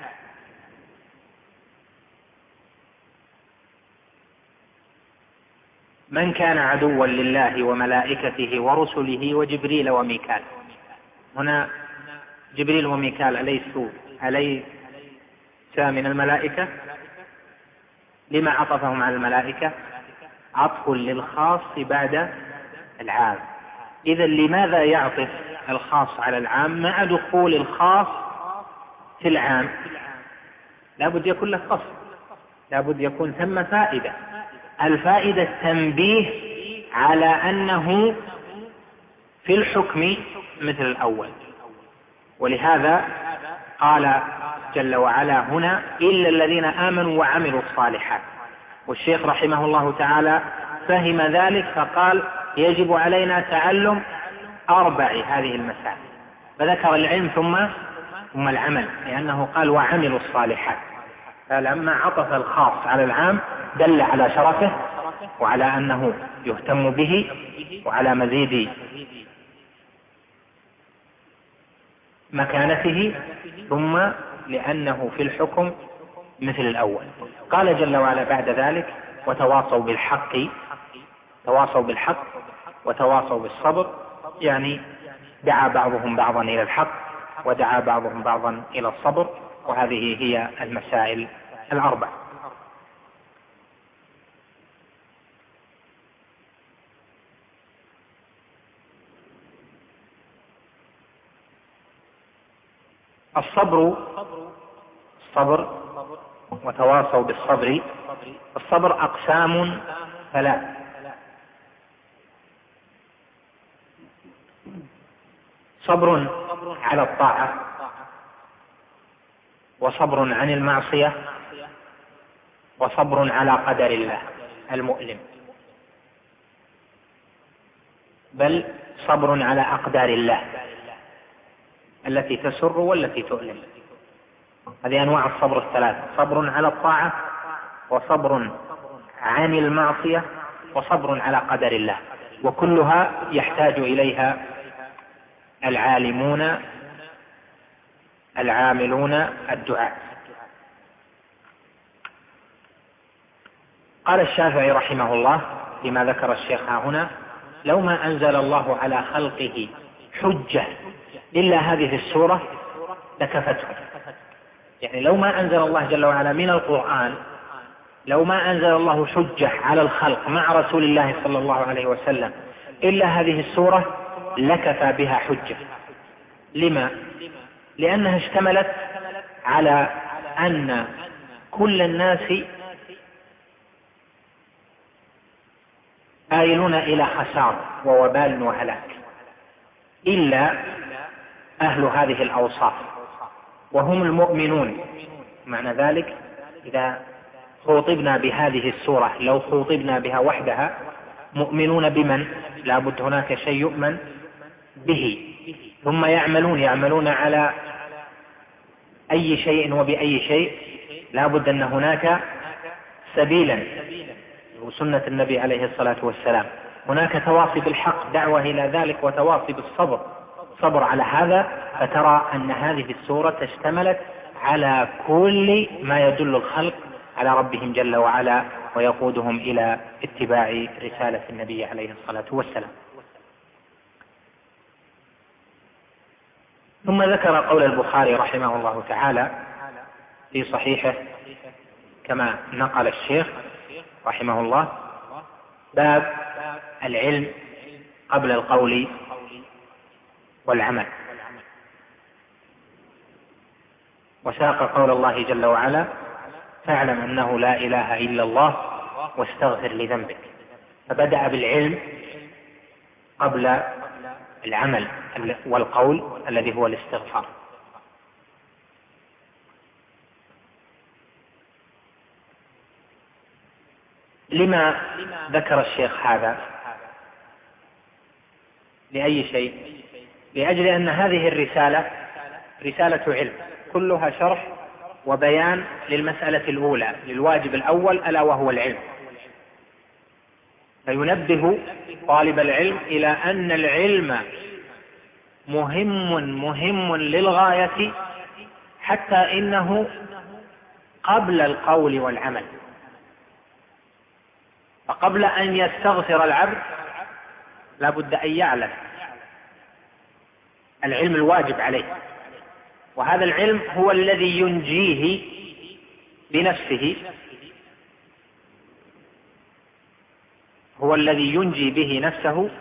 من كان عدوا لله وملائكته ورسله وجبريل وميكال. هنا جبريل وميكال أليسوا أليس من الملائكة؟ لما عطفهم على الملائكة؟ عطف للخاص بعد العام. إذا لماذا يعطف الخاص على العام مع دخول الخاص في العام؟ لابد يكون له قصد، لابد يكون ثم فائدة. الفائدة التنبيه على أنه في الحكم مثل الأول. ولهذا قال جل وعلا هنا إلا الذين آمنوا وعملوا الصالحات. والشيخ رحمه الله تعالى فهم ذلك فقال يجب علينا تعلم أربع هذه المسائل، فذكر العلم ثم ثم العمل، لأنه قال وعملوا الصالحات. فلما عطف الخاص على العام دل على شرفه وعلى أنه يهتم به وعلى مزيد مكانته، ثم لأنه في الحكم مثل الأول. قال جل وعلا بعد ذلك: وتواصوا بالحق تواصوا بالحق وتواصوا بالصبر، يعني دعا بعضهم بعضا إلى الحق ودعا بعضهم بعضا إلى الصبر، وهذه هي المسائل الأربع. الصبر الصبر وتواصوا بالصبر. الصبر أقسام ثلاث: صبر على الطاعة، وصبر عن المعصية، وصبر على قدر الله المؤلم، بل صبر على أقدار الله التي تسر والتي تؤلم. هذه أنواع الصبر الثلاث: صبر على الطاعة، وصبر عن المعصية، وصبر على قدر الله. وكلها يحتاج إليها العالمون العاملون الدعاء. قال الشافعي رحمه الله فيما ذكر الشيخ هنا: لو ما أنزل الله على خلقه حجة إلا هذه السورة لكفته. يعني لو ما أنزل الله جل وعلا من القرآن، لو ما أنزل الله حجة على الخلق مع رسول الله صلى الله عليه وسلم إلا هذه السورة لكفى بها حجة. لما؟ لأنها اشتملت على أن كل الناس آيلون إلى خسار ووبال وهلاك إلا أهل هذه الأوصاف، وهم المؤمنون. معنى ذلك إذا خوطبنا بهذه السورة، لو خوطبنا بها وحدها، مؤمنون بمن؟ لا بد هناك شيء يؤمن به، ثم يعملون يعملون على أي شيء وبأي شيء. لا بد أن هناك سبيلا، وسنة النبي عليه الصلاة والسلام. هناك تواصي بالحق، دعوة إلى ذلك، وتواصي بالصبر، صبر على هذا. فترى أن هذه السورة اشتملت على كل ما يدل الخلق على ربهم جل وعلا ويقودهم إلى اتباع رسالة النبي عليه الصلاة والسلام. ثم ذكر قول البخاري رحمه الله تعالى في صحيحه كما نقل الشيخ رحمه الله: باب العلم قبل القول والعمل. وساق قول الله جل وعلا: فاعلم أنه لا إله إلا الله واستغفر لذنبك. فبدأ بالعلم قبل العمل والقول الذي هو الاستغفار. لما ذكر الشيخ هذا؟ لأي شيء؟ لأجل أن هذه الرسالة رسالة علم، كلها شرح وبيان للمسألة الأولى، للواجب الأول، ألا وهو العلم. فينبه طالب العلم إلى أن العلم مهم مهم للغاية، حتى إنه قبل القول والعمل. فقبل أن يستغفر العبد لا بد أن يعلم العلم الواجب عليه، وهذا العلم هو الذي ينجيه بنفسه، هو الذي ينجي به نفسه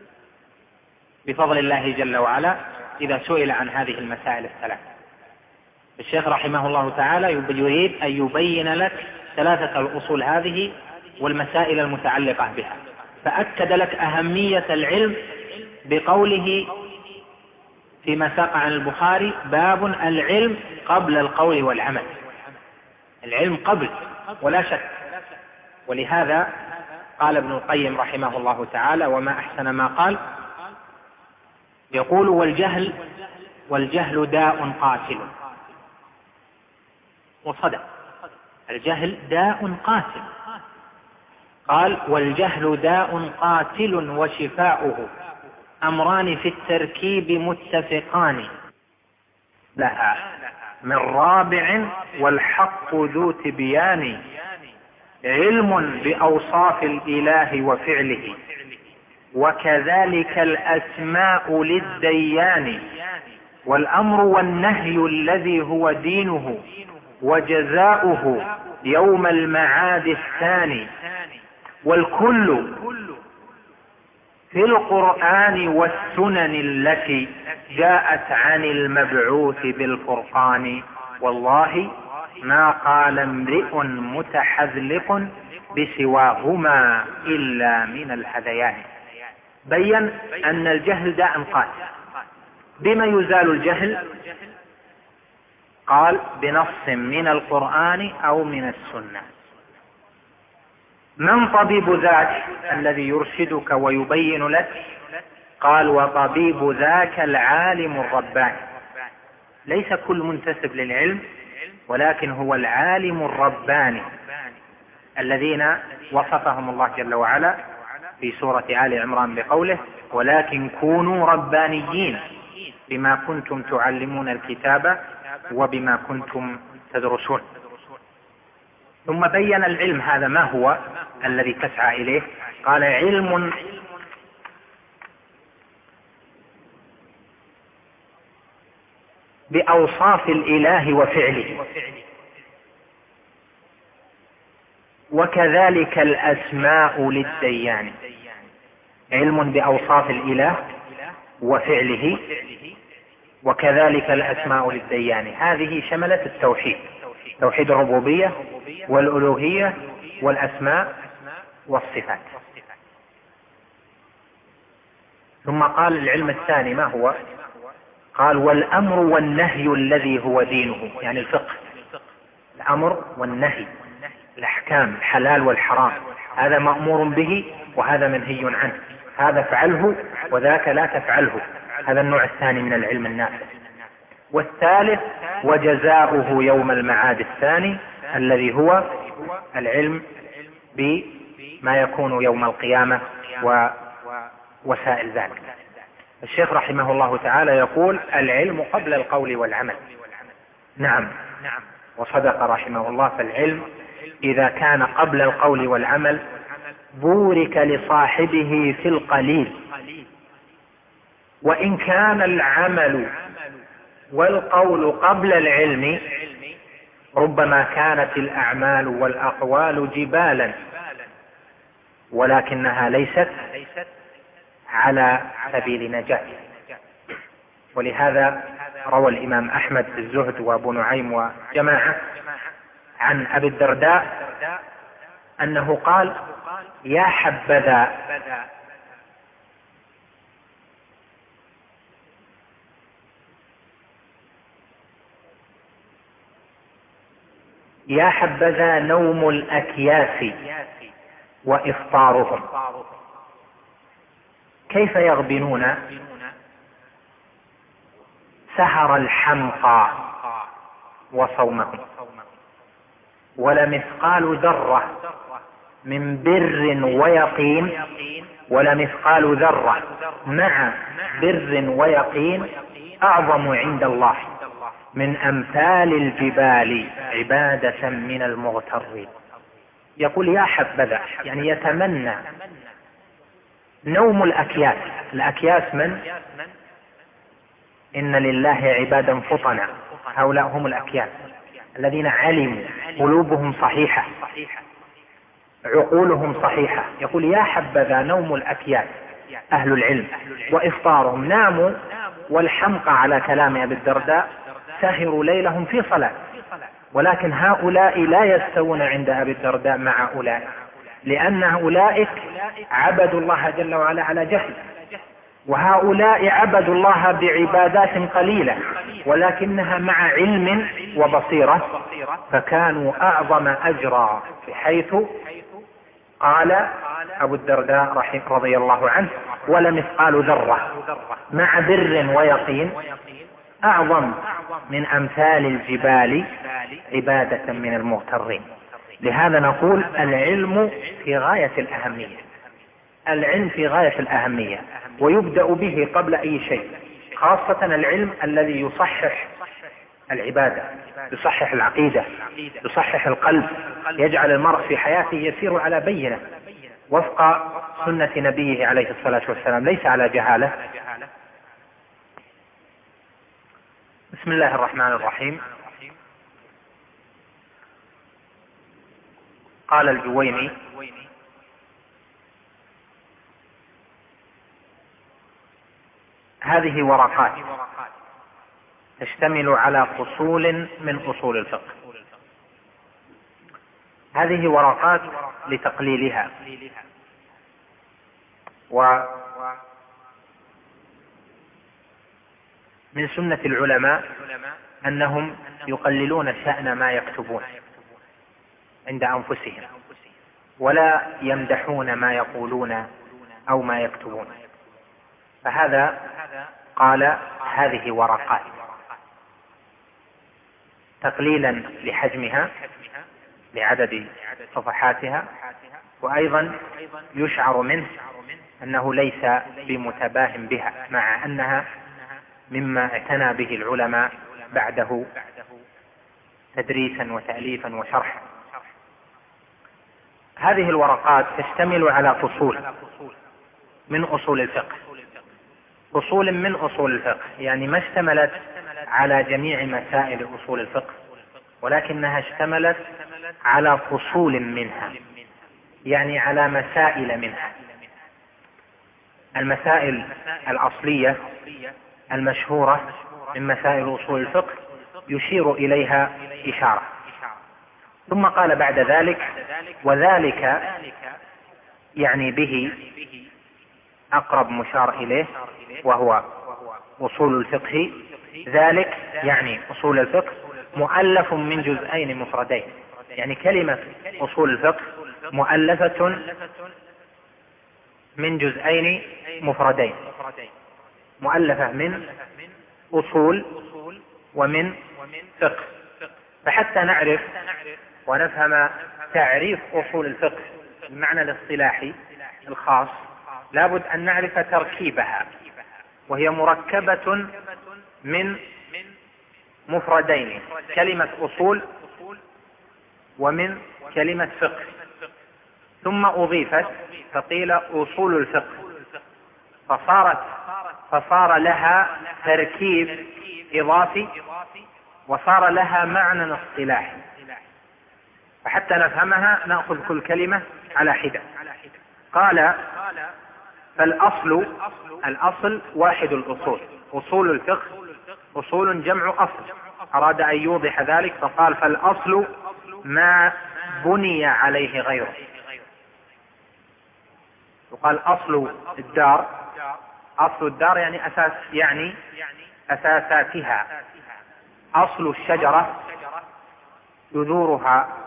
بفضل الله جل وعلا إذا سئل عن هذه المسائل الثلاث. الشيخ رحمه الله تعالى يريد أن يبين لك ثلاثة الأصول هذه والمسائل المتعلقة بها، فأكد لك أهمية العلم بقوله فيما ساق عن البخاري: باب العلم قبل القول والعمل. العلم قبل ولا شك. ولهذا قال ابن القيم رحمه الله تعالى: وما أحسن ما قال، يقول: والجهل والجهل داء قاتل. وصدق، الجهل داء قاتل قال والجهل داء قاتل وشفاؤه أمران في التركيب متفقان لها من رابع والحق ذو تبيان علم بأوصاف الإله وفعله وكذلك الأسماء للديان والأمر والنهي الذي هو دينه وجزاؤه يوم المعاد الثاني والكل في القرآن والسنن التي جاءت عن المبعوث بالفرقان والله ما قال امرئ متحذلق بسواهما إلا من الهذيان. بين أن الجهل داء قاتل. بما يزال الجهل؟ قال بنص من القرآن أو من السنة. من طبيب ذاك الذي يرشدك ويبين لك؟ قال وطبيب ذاك العالم الرباني. ليس كل منتسب للعلم، ولكن هو العالم الرباني الذين وصفهم الله جل وعلا في سورة آل عمران بقوله ولكن كونوا ربانيين بما كنتم تعلمون الكتاب وبما كنتم تدرسون. ثم بين العلم هذا ما هو الذي تسعى إليه. قال علم بأوصاف الإله وفعله وكذلك الأسماء للديان. علم بأوصاف الإله وفعله وكذلك الأسماء للديان. هذه شملت التوحيد، توحيد الربوبية والألوهية والأسماء والصفات. ثم قال العلم الثاني ما هو؟ قال والأمر والنهي الذي هو دينه، يعني الفقه، الأمر والنهي، الأحكام، الحلال والحرام، هذا مأمور به وهذا منهي عنه، هذا فعله وذاك لا تفعله. هذا النوع الثاني من العلم النافع. والثالث وجزاؤه يوم المعاد الثاني الذي هو العلم بما يكون يوم القيامة ووسائل ذلك. الشيخ رحمه الله تعالى يقول العلم قبل القول والعمل. نعم وصدق رحمه الله. فالعلم إذا كان قبل القول والعمل بورك لصاحبه في القليل، وإن كان العمل والقول قبل العلم ربما كانت الأعمال والأقوال جبالا ولكنها ليست على سبيل نجاة. ولهذا روى الإمام أحمد في الزهد وأبو نعيم وجماعة عن أبي الدرداء أنه قال يا حبذا يا حبذا نوم الأكياس وإفطارهم، كيف يغبنون سهر الحمقى وصومهم، ولمثقال ذرة من بر ويقين، ولمثقال ذرة مع بر ويقين أعظم عند الله من أمثال الجبال عبادة من المغترين. يقول يا حبذا، يعني يتمنى نوم الأكياس. الأكياس من؟ إن لله عبادا فطنا، هؤلاء هم الأكياس الذين علموا، قلوبهم صحيحة، عقولهم صحيحة. يقول يا حبذا نوم الأكياس أهل العلم وإفطارهم، ناموا والحمقى على كلام أبي الدرداء سهروا ليلهم في صلاة، ولكن هؤلاء لا يستوون عند أبي الدرداء مع أولئك، لأن أولئك عبدوا الله جل وعلا على جهل، وهؤلاء عبدوا الله بعبادات قليلة ولكنها مع علم وبصيرة، فكانوا أعظم أجرا، بحيث قال أبو الدرداء رضي الله عنه ولمثقال ذرة مع بر ويقين أعظم من أمثال الجبال عبادة من المغترين. لهذا نقول العلم في غاية الأهمية، العلم في غاية الأهمية، ويبدأ به قبل أي شيء، خاصة العلم الذي يصحح العبادة، يصحح العقيدة، يصحح القلب، يجعل المرء في حياته يسير على بينة وفق سنة نبيه عليه الصلاة والسلام، ليس على جهالة. بسم الله الرحمن الرحيم. قال الجويني: هذه ورقات تشتمل على فصول من أصول الفقه. هذه ورقات لتقليلها، ومن سنة العلماء أنهم يقللون شأن ما يكتبون عند أنفسهم، ولا يمدحون ما يقولون أو ما يكتبون. فهذا قال هذه ورقات تقليلا لحجمها، لعدد صفحاتها، وأيضا يشعر منه أنه ليس بمتباه بها، مع أنها مما اعتنى به العلماء بعده تدريسا وتأليفا وشرحا. هذه الورقات تشتمل على فصول من أصول الفقه، فصول من أصول الفقه، يعني ما اشتملت على جميع مسائل أصول الفقه، ولكنها اشتملت على فصول منها، يعني على مسائل منها. المسائل الأصلية المشهورة من مسائل أصول الفقه يشير إليها إشارة، ثم قال بعد ذلك: وذلك يعني به أقرب مشار إليه وهو أصول الفقه. ذلك يعني أصول الفقه مؤلف من جزئين مفردين، يعني كلمة أصول الفقه مؤلفة من جزئين مفردين، مؤلفة من أصول ومن فقه. فحتى نعرف ونفهم تعريف أصول الفقه بالمعنى الاصطلاحي الخاص، لابد أن نعرف تركيبها، وهي مركبة من مفردين، كلمة أصول ومن كلمة فقه، ثم أضيفت فقيل أصول الفقه، فصارت فصار لها تركيب إضافي وصار لها معنى اصطلاحي. فحتى نفهمها نأخذ كل كلمة على حدة. قال: فالأصل، الأصل واحد الأصول، أصول الفقه أصول جمع أصل، أراد أن يوضح ذلك فقال: فالأصل ما بني عليه غيره. وقال أصل الدار، أصل الدار يعني أساس، يعني أساساتها. أصل الشجرة جذورها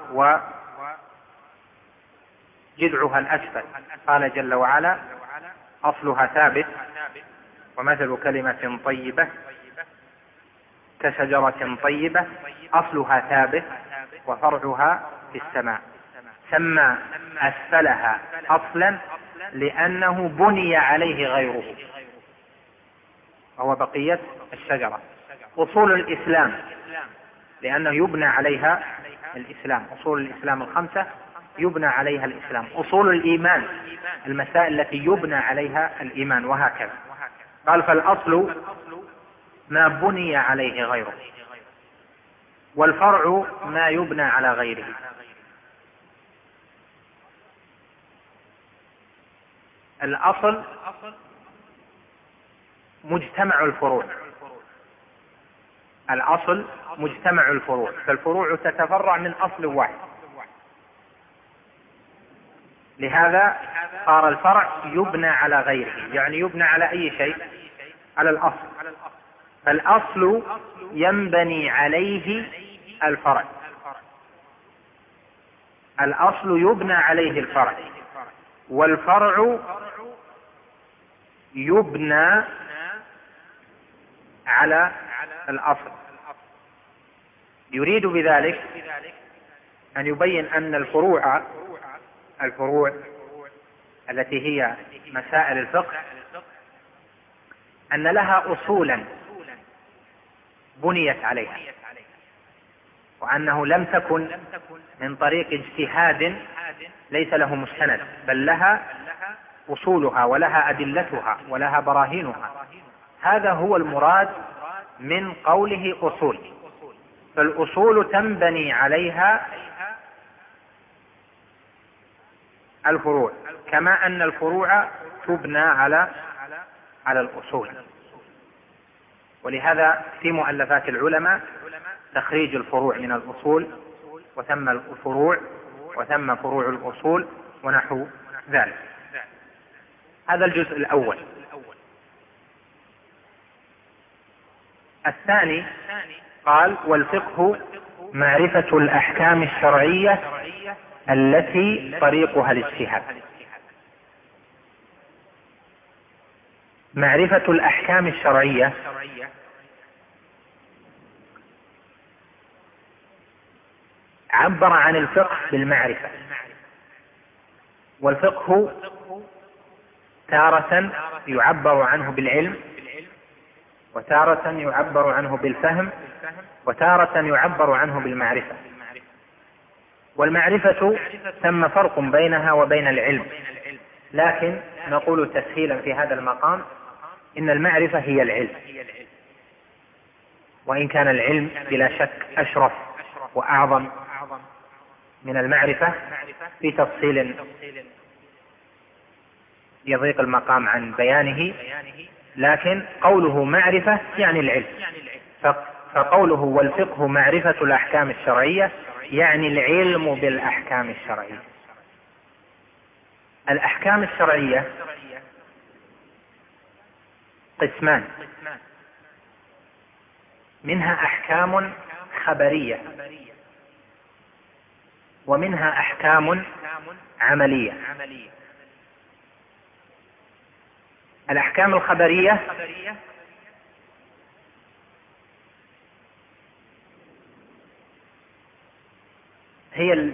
وجذعها الأسفل، قال جل وعلا: أصلها ثابت، ومثل كلمة طيبة كشجرة طيبة أصلها ثابت وفرعها في السماء. سمى أسفلها أصلا لأنه بني عليه غيره، وهو بقية الشجرة. أصول الإسلام لأنه يبنى عليها الإسلام، أصول الإسلام الخمسة يبنى عليها الإسلام. أصول الإيمان المسائل التي يبنى عليها الإيمان، وهكذا. قال: فالأصل ما بني عليه غيره، والفرع ما يبنى على غيره. الأصل مجتمع الفروع، الأصل مجتمع الفروع، فالفروع تتفرع من أصل واحد. لهذا صار الفرع يبنى على غيره، يعني يبنى على أي شيء؟ على الأصل. فالأصل ينبني عليه الفرع، الأصل يبنى عليه الفرع، والفرع يبنى على الأصل. يريد بذلك أن يبين أن الفروع الفروع التي هي مسائل الفقه أن لها أصولا بنيت عليها، وأنه لم تكن من طريق اجتهاد ليس له مستند، بل لها أصولها ولها أدلتها ولها براهينها. هذا هو المراد من قوله أصول. فالأصول تنبني عليها الفروع، كما أن الفروع تبنى على على الأصول. ولهذا في مؤلفات العلماء تخريج الفروع من الأصول، وثم الفروع وثم فروع الأصول ونحو ذلك. هذا الجزء الأول. الثاني قال: والفقه معرفة الأحكام الشرعية التي طريقها الاجتهاد. معرفة الأحكام الشرعية عبر عن الفقه بالمعرفة، والفقه تارة يعبر عنه بالعلم، وتارة يعبر عنه بالفهم، وتارة يعبر عنه بالمعرفة. والمعرفة ثم فرق بينها وبين العلم، لكن نقول تسهيلا في هذا المقام إن المعرفة هي العلم، وإن كان العلم بلا شك أشرف وأعظم من المعرفة في تفصيل يضيق المقام عن بيانه، لكن قوله معرفة يعني العلم. فقوله والفقه معرفة الأحكام الشرعية يعني العلم بالأحكام الشرعية. الأحكام الشرعية قسمان: منها أحكام خبرية، ومنها أحكام عملية. الأحكام الخبرية هي ال...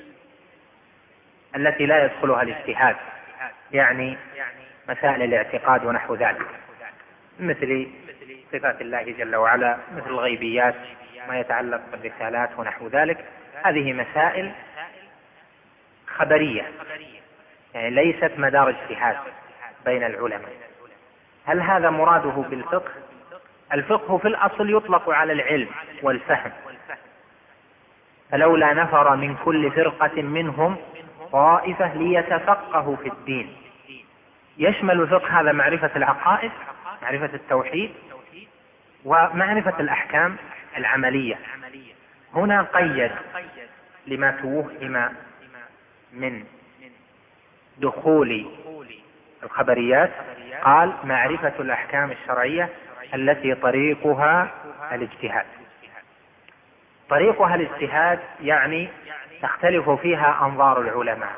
التي لا يدخلها الاجتهاد، يعني مسائل الاعتقاد ونحو ذلك، مثل صفات الله جل وعلا، مثل الغيبيات، ما يتعلق بالرسالات ونحو ذلك. هذه مسائل خبرية، يعني ليست مدار اجتهاد بين العلماء. هل هذا مراده بالفقه؟ الفقه في الأصل يطلق على العلم والفهم، فلولا نفر من كل فرقة منهم طائفة ليتفقهوا في الدين. يشمل الفقه هذا معرفة العقائد، معرفة التوحيد، ومعرفة الأحكام العملية. هنا قيد لما توهم من دخول الخبريات، قال معرفة الأحكام الشرعية التي طريقها الاجتهاد. طريقها الاجتهاد يعني تختلف فيها أنظار العلماء.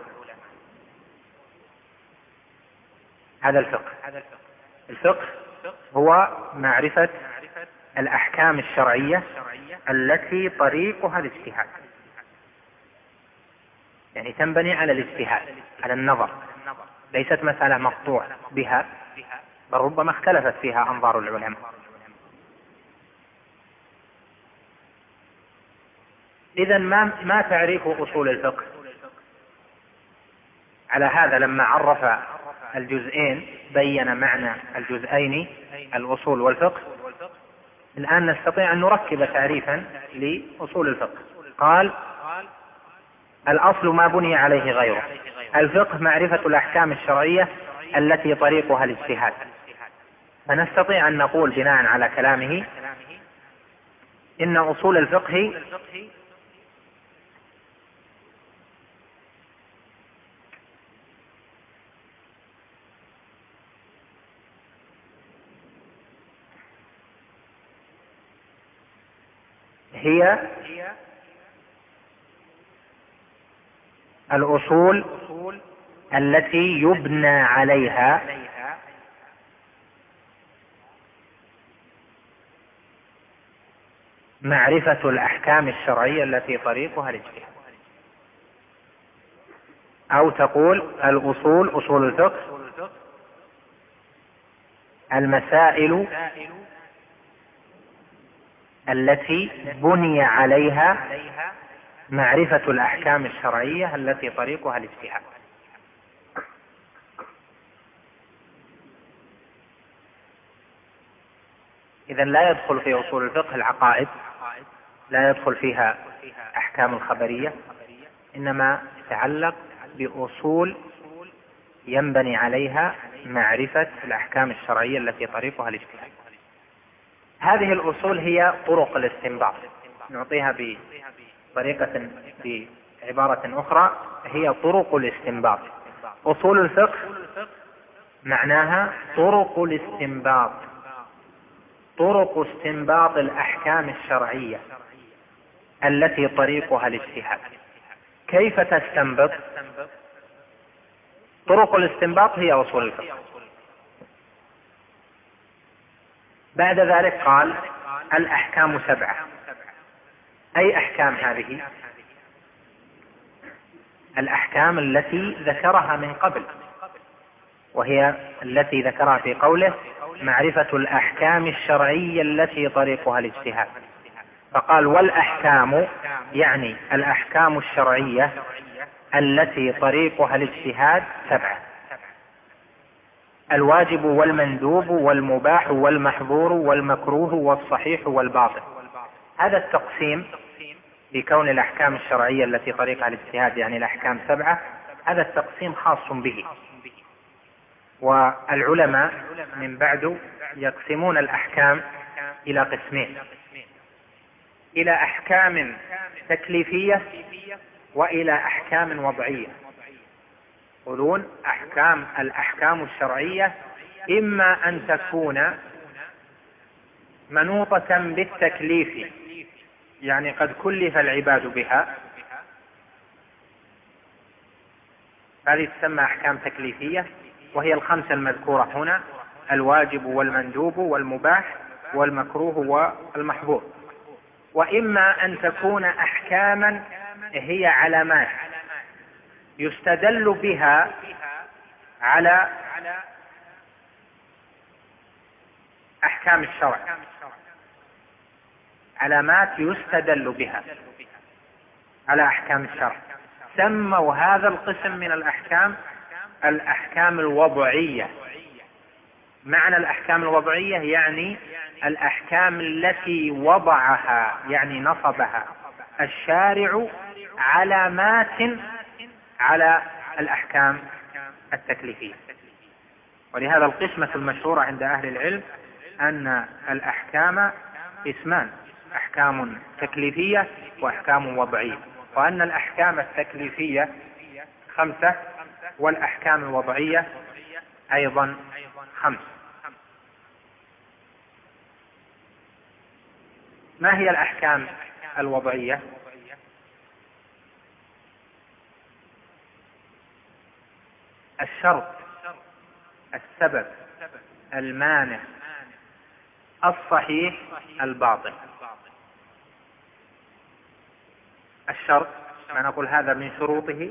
هذا الفقه. الفقه هو معرفة الأحكام الشرعية التي طريقها الاجتهاد، يعني تنبني على الاجتهاد، على النظر، ليست مسألة مقطوع بها، بل ربما اختلفت فيها أنظار العلماء. إذن ما ما تعريف أصول الفقه؟ على هذا لما عرف الجزئين بين معنى الجزئين الأصول والفقه. الآن نستطيع أن نركب تعريفا لأصول الفقه. قال: الأصل ما بني عليه غيره. الفقه معرفة الأحكام الشرعية التي طريقها الاجتهاد. فنستطيع أن نقول بناء على كلامه إن أصول الفقه هي الأصول التي يبنى عليها معرفة الأحكام الشرعية التي طريقها الاجتهاد. أو تقول الأصول أصول الفقه المسائل التي بني عليها معرفة الأحكام الشرعية التي طريقها الاجتهاد. إذا لا يدخل في أصول الفقه العقائد، لا يدخل فيها أحكام الخبرية، إنما يتعلق بأصول ينبني عليها معرفة الأحكام الشرعية التي طريقها الاجتهاد. هذه الأصول هي طرق الاستنباط، نعطيها بطريقة بعبارة أخرى هي طرق الاستنباط. أصول الفقه معناها طرق الاستنباط، طرق استنباط الأحكام الشرعية التي طريقها الاجتهاد. كيف تستنبط؟ طرق الاستنباط هي أصول الفقه. بعد ذلك قال الأحكام سبعة. أي أحكام هذه؟ الأحكام التي ذكرها من قبل، وهي التي ذكرها في قوله معرفة الأحكام الشرعية التي طريقها الاجتهاد. فقال والأحكام يعني الأحكام الشرعية التي طريقها الاجتهاد سبعة: الواجب والمندوب والمباح والمحظور والمكروه والصحيح والباطل. هذا التقسيم بكون الأحكام الشرعية التي طريقها الاجتهاد يعني الأحكام سبعة، هذا التقسيم خاص به. والعلماء من بعد يقسمون الأحكام إلى قسمين: إلى أحكام تكليفية وإلى أحكام وضعية. يقولون أحكام الأحكام الشرعية إما أن تكون منوطة بالتكليف، يعني قد كلف العباد بها، هذه تسمى أحكام تكليفية، وهي الخمسة المذكورة هنا: الواجب والمندوب والمباح والمكروه والمحظور. وإما أن تكون أحكاما هي علامات يستدل بها على أحكام الشرع، علامات يستدل بها على أحكام الشرع. سموا هذا القسم من الأحكام الأحكام الوضعية. معنى الأحكام الوضعية يعني الأحكام التي وضعها، يعني نصبها الشارع علامات على الأحكام التكليفية. ولهذا القسمة المشهورة عند أهل العلم أن الأحكام اسمان: أحكام تكليفية وأحكام وضعية، وأن الأحكام التكليفية خمسة والأحكام الوضعية أيضا خمس. ما هي الأحكام الوضعية؟ الشرط، السبب، المانع، الصحيح، الباطل. الشرط ما نقول هذا من شروطه.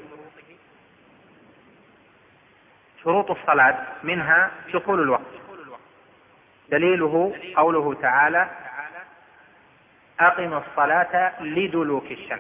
شروط الصلاة منها دخول الوقت، دليله قوله تعالى: أقم الصلاة لدلوك الشمس.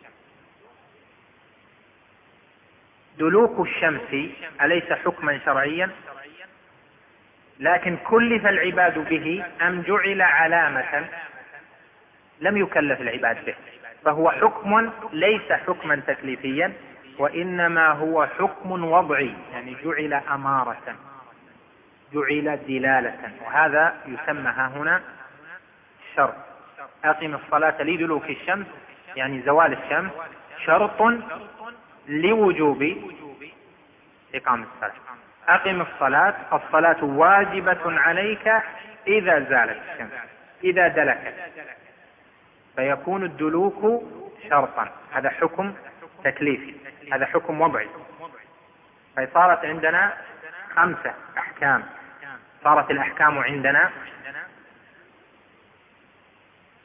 دلوك الشمس أليس حكما شرعيا؟ لكن كلف العباد به أم جعل علامة لم يكلف العباد به؟ فهو حكم ليس حكما تكليفيا، وإنما هو حكم وضعي، يعني جعل أمارة، جعل دلالة، وهذا يسمى هنا شرط. أقم الصلاة لدلوك الشمس يعني زوال الشمس شرط لوجوب إقامة الصلاة. أقم الصلاة، الصلاة واجبة عليك إذا زالت الشمس، إذا دلكت، فيكون الدلوك شرطا. هذا حكم تكليفي، هذا حكم وضعي. فصارت عندنا خمسة أحكام. صارت الأحكام عندنا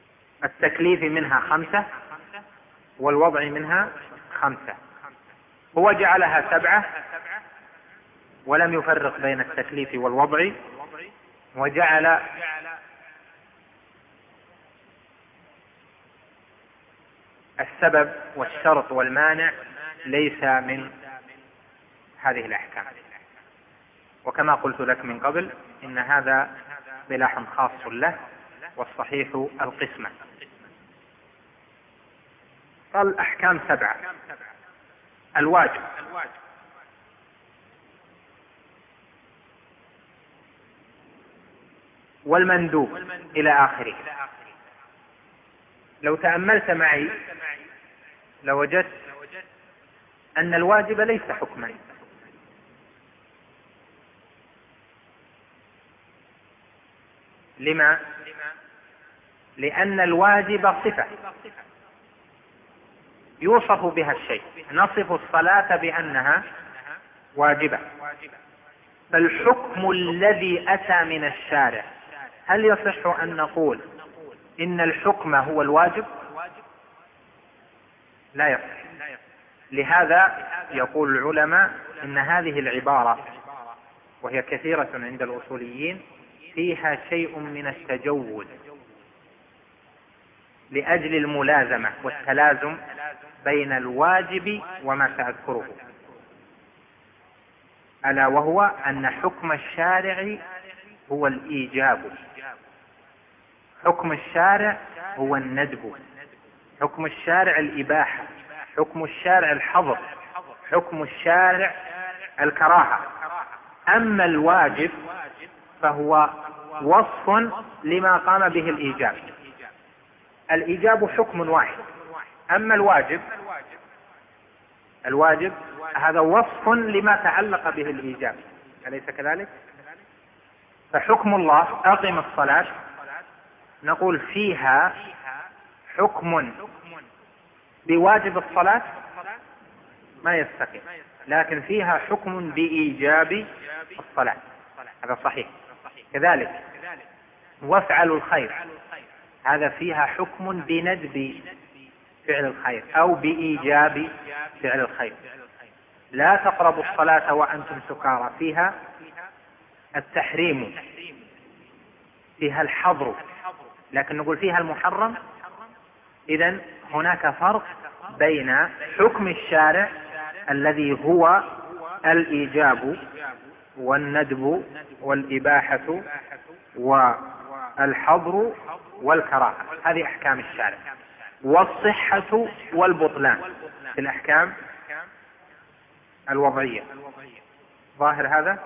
التكليف منها خمسة، والوضع منها خمسة. هو جعلها سبعة ولم يفرق بين التكليف والوضع، وجعل السبب والشرط والمانع ليس من هذه الأحكام. وكما قلت لك من قبل إن هذا اصطلاح خاص له، والصحيح القسمة. قال الأحكام سبعة: الواجب، والمندوب إلى آخره. لو تأملت معي لوجدت أن الواجب ليس حكما، لما؟ لأن الواجب صفة يوصف بها الشيء، نصف الصلاة بأنها واجبة. فالحكم الذي أتى من الشارع، هل يصح أن نقول إن الحكم هو الواجب؟ لا يصح. لهذا يقول العلماء إن هذه العبارة، وهي كثيرة عند الأصوليين، فيها شيء من التجوز لأجل الملازمة والتلازم بين الواجب وما سأذكره، ألا وهو أن حكم الشارع هو الإيجاب، حكم الشارع هو الندب، حكم الشارع الإباحة، حكم الشارع الحظر، حكم الشارع الكراهة. أما الواجب فهو وصف لما قام به الإيجاب. الإيجاب حكم واحد، أما الواجب الواجب هذا وصف لما تعلق به الإيجاب، أليس كذلك؟ فحكم الله أقم الصلاة، نقول فيها حكم بواجب الصلاة ما يستقيم، لكن فيها حكم بإيجاب الصلاة، هذا صحيح. كذلك وافعلوا الخير، هذا فيها حكم بندب فعل الخير أو بإيجاب فعل الخير. لا تقربوا الصلاة وأنتم سكارى، فيها التحريم، فيها الحظر، لكن نقول فيها المحرم. إذن هناك فرق بين حكم الشارع الذي هو الإيجاب والندب والإباحة والحظر والكراهة، هذه أحكام الشارع، والصحة والبطلان في الأحكام الوضعية. ظاهر هذا؟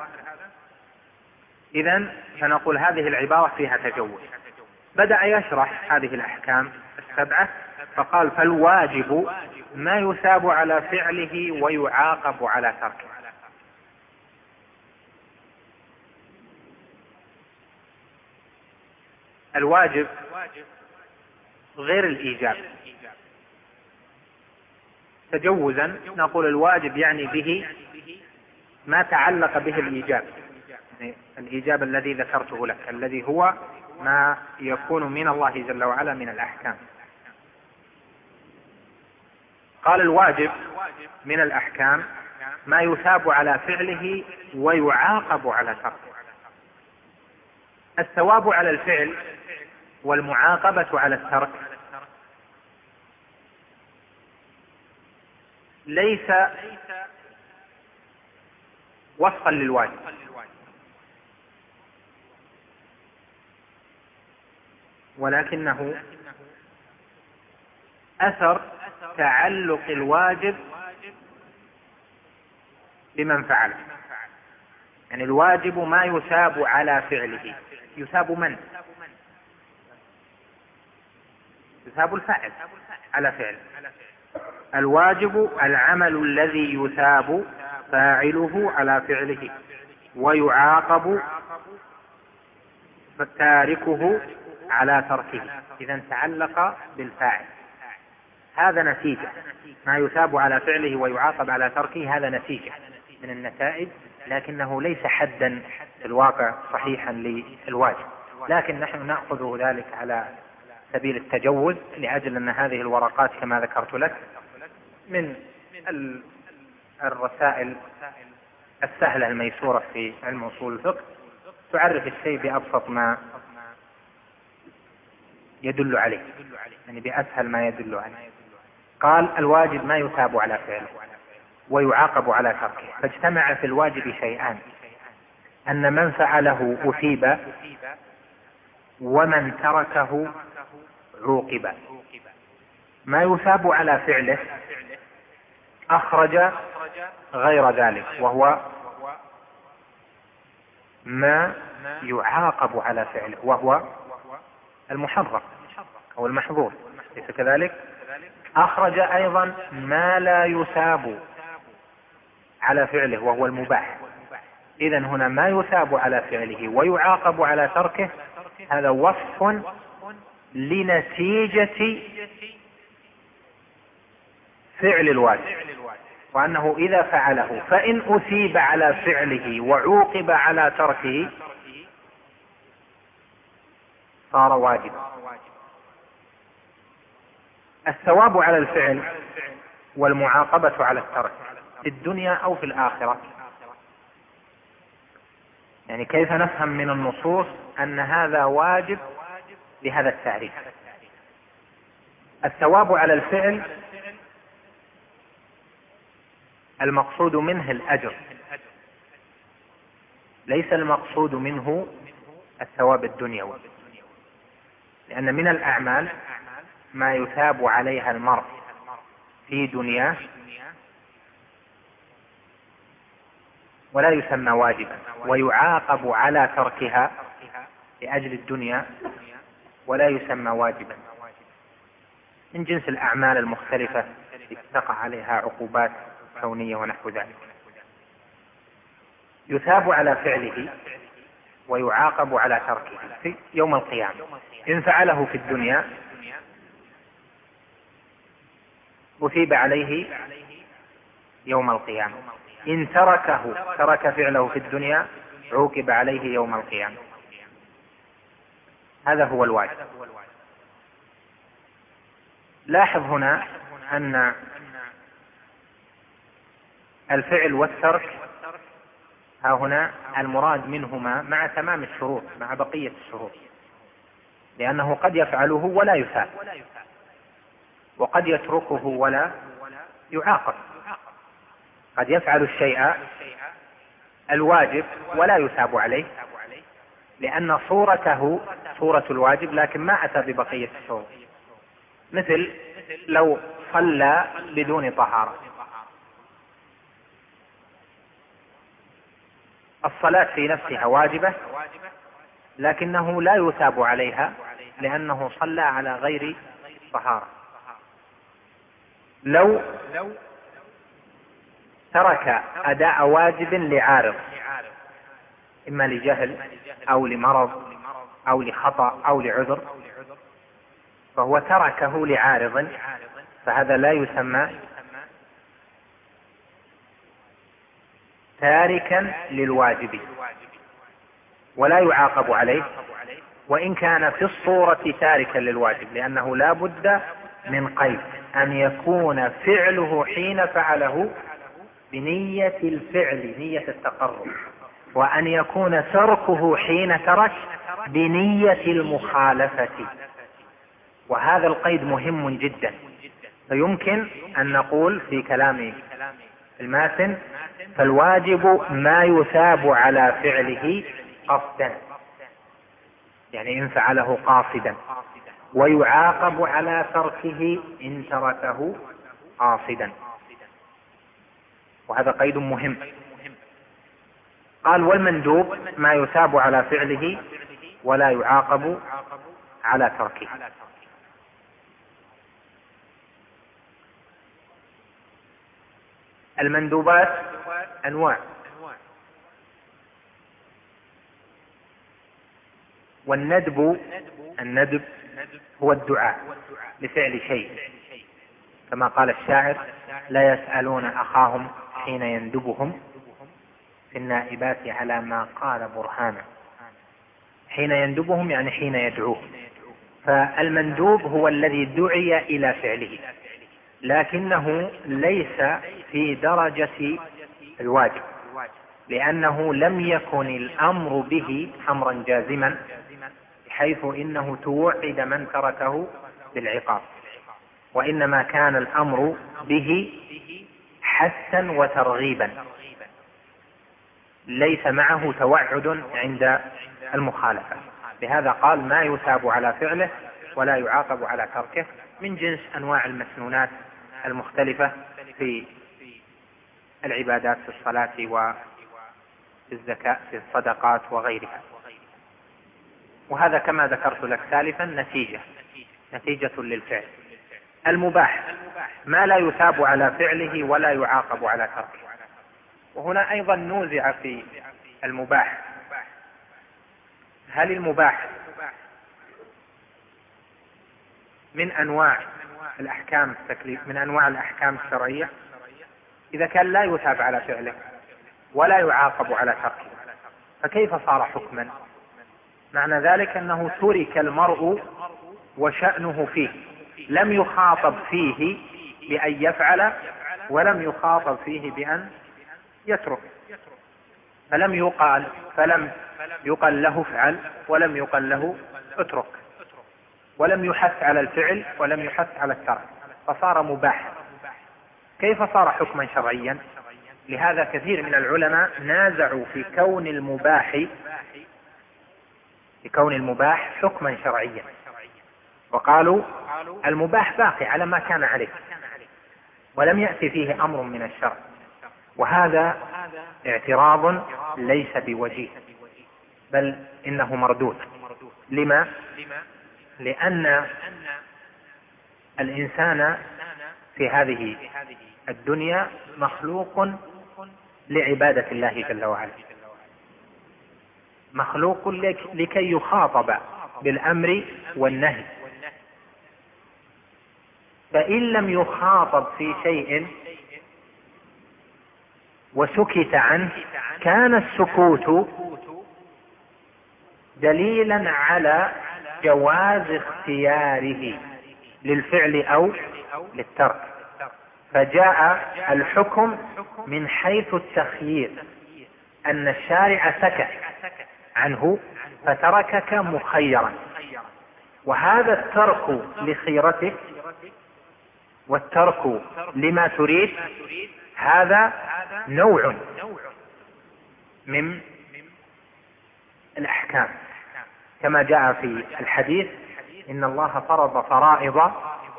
إذن فنقول هذه العبارة فيها تجوز. بدأ يشرح هذه الأحكام السبعة فقال: فالواجب ما يثاب على فعله ويعاقب على تركه. الواجب غير الإيجاب. تجوزا نقول الواجب يعني به ما تعلق به الإيجاب، يعني الإيجاب الذي ذكرته لك، الذي هو ما يكون من الله جل وعلا من الأحكام. قال: الواجب من الأحكام ما يثاب على فعله ويعاقب على تركه. الثواب على الفعل والمعاقبة على الترك ليس وصفا للواجب، ولكنه أثر تعلق الواجب بمن فعله. يعني الواجب ما يثاب على فعله، يثاب من؟ يثاب الفاعل على فعله. الواجب العمل الذي يثاب فاعله على فعله ويعاقب تاركه على تركه. إذا تعلق بالفاعل، هذا نتيجة ما يثاب على فعله ويعاقب على تركه، هذا نتيجة من النتائج، لكنه ليس حدا في الواقع صحيحا للواجب. لكن نحن نأخذ ذلك على سبيل التجوز، لأجل أن هذه الورقات كما ذكرت لك من الرسائل السهلة الميسورة في علم أصول الفقه تعرف الشيء بأبسط ما يدل عليه، يعني بأسهل ما يدل عليه. قال الواجب ما يثاب على فعله ويعاقب على تركه، فاجتمع في الواجب شيئان: أن من فعله أثيب، ومن تركه عوقب. ما يثاب على فعله أخرج غير ذلك، وهو ما يعاقب على فعله، وهو المحرم أو المحظور، ليس كذلك؟ أخرج أيضا ما لا يثاب على فعله وهو المباح. إذن هنا ما يثاب على فعله ويعاقب على تركه، هذا وصف لنتيجة فعل الواجب، وأنه إذا فعله فإن أثيب على فعله وعوقب على تركه صار واجبا. الثواب على الفعل والمعاقبة على الترك في الدنيا أو في الآخرة، يعني كيف نفهم من النصوص أن هذا واجب بهذا التعريف؟ الثواب على الفعل المقصود منه الأجر، ليس المقصود منه الثواب الدنيوي، لأن من الأعمال ما يثاب عليها المرء في دنياه ولا يسمى واجبا، ويعاقب على تركها لأجل الدنيا ولا يسمى واجبا، من جنس الأعمال المختلفة تقع عليها عقوبات كونية ونحو ذلك. يثاب على فعله ويعاقب على تركه في يوم القيامة. إن فعله في الدنيا أثيب عليه يوم القيامة، إن تركه ترك فعله في الدنيا عوقب عليه يوم القيامة. هذا هو الواجب. لاحظ هنا أن الفعل والترك ها هنا المراد منهما مع تمام الشروط، مع بقية الشروط، لأنه قد يفعله ولا يثاب، وقد يتركه ولا يعاقب. قد يفعل الشيء الواجب ولا يثاب عليه لأن صورته صورة الواجب لكن ما أتى ببقية الشروط، مثل لو صلى بدون طهارة. الصلاة في نفسها واجبة لكنه لا يثاب عليها لأنه صلى على غير طهارة. لو ترك أداء واجب لعارض، إما لجهل أو لمرض أو لخطأ أو لعذر، فهو تركه لعارض، فهذا لا يسمى تاركا للواجب ولا يعاقب عليه، وإن كان في الصورة تاركا للواجب، لأنه لا بد من قيد أن يكون فعله حين فعله بنية الفعل، نية التقرب، وأن يكون تركه حين ترك بنية المخالفة، وهذا القيد مهم جدا. فيمكن أن نقول في كلام الماتن: فالواجب ما يثاب على فعله قصدا، يعني إن فعله قاصدا، ويعاقب على تركه إن تركه قاصدا، وهذا قيد مهم. قال: والمندوب ما يثاب على فعله ولا يعاقب على تركه. المندوبات أنواع، والندب الندب هو الدعاء لفعل شيء، كما قال الشاعر: لا يسألون أخاهم حين يندبهم في النائبات على ما قال برهانا. حين يندبهم يعني حين يدعوه. فالمندوب هو الذي دعي إلى فعله، لكنه ليس في درجة الواجب، لأنه لم يكن الأمر به أمرا جازما بحيث إنه توعد من تركه بالعقاب، وإنما كان الأمر به حثا وترغيبا، ليس معه توعد عند المخالفة. لهذا قال ما يثاب على فعله ولا يعاقب على تركه، من جنس أنواع المسنونات المختلفة في العبادات في الصلاة وفي الزكاة في الصدقات وغيرها. وهذا كما ذكرت لك سالفا نتيجة نتيجة للفعل. المباح ما لا يثاب على فعله ولا يعاقب على تركه. وهنا أيضا نوزع في المباح، هل المباح من أنواع الأحكام التكليف من أنواع الأحكام الشرعية؟ إذا كان لا يثاب على فعله ولا يعاقب على تركه فكيف صار حكما؟ معنى ذلك أنه ترك المرء وشأنه فيه، لم يخاطب فيه بأن يفعل ولم يخاطب فيه بأن يترك، فلم يقال فلم يقل له افعل ولم يقل له اترك، ولم يحث على الفعل ولم يحث على الترك، فصار مباح. كيف صار حكما شرعيا؟ لهذا كثير من العلماء نازعوا في كون المباح في كون المباح حكما شرعيا، وقالوا المباح باقي على ما كان عليه ولم يأتي فيه أمر من الشرع، وهذا اعتراض ليس بوجيه بل إنه مردود. لما؟ لأن الإنسان في هذه الدنيا مخلوق لعبادة الله جل وعلا، مخلوق لكي يخاطب بالأمر والنهي، فإن لم يخاطب في شيء وسكت عنه كان السكوت دليلا على جواز اختياره للفعل أو للترك، فجاء الحكم من حيث التخيير، أن الشارع سكت عنه فتركك مخيرا، وهذا الترك لخيرتك والترك لما تريد هذا نوع من الأحكام، كما جاء في الحديث إن الله فرض فرائض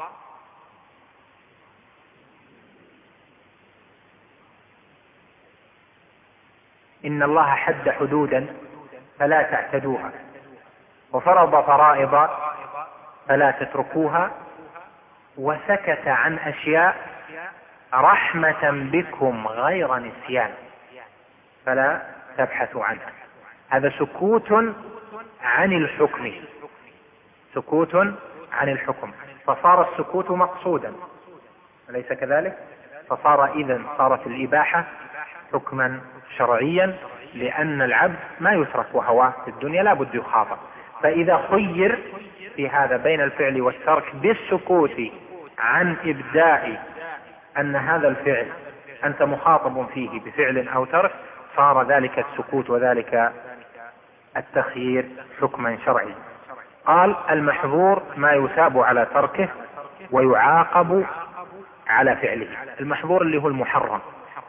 إن الله حد حدودا فلا تعتدوها، وفرض فرائض فلا تتركوها، وسكت عن أشياء رحمة بكم غير نسيان فلا تبحثوا عنها. هذا سكوت عن الحكم، سكوت عن الحكم، فصار السكوت مقصودا، أليس كذلك؟ فصار إذن صارت الإباحة حكما شرعيا، لأن العبد ما يترك وهواه في الدنيا لا بد يخاطب، فإذا خير في هذا بين الفعل والترك بالسكوت عن إبداء أن هذا الفعل أنت مخاطب فيه بفعل أو ترك، صار ذلك السكوت وذلك التخيير حكما شرعي. قال المحظور ما يثاب على تركه ويعاقب على فعله. المحظور اللي هو المحرم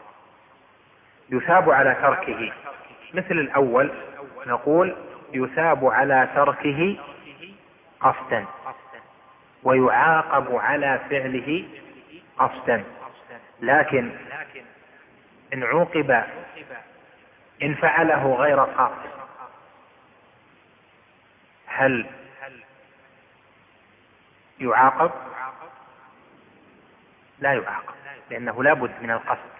يثاب على تركه، مثل الأول نقول يثاب على تركه قصدا ويعاقب على فعله قصدا، لكن إن عوقب إن فعله غير قاصد هل يعاقب؟ لا يعاقب، لأنه لا بد من القصد.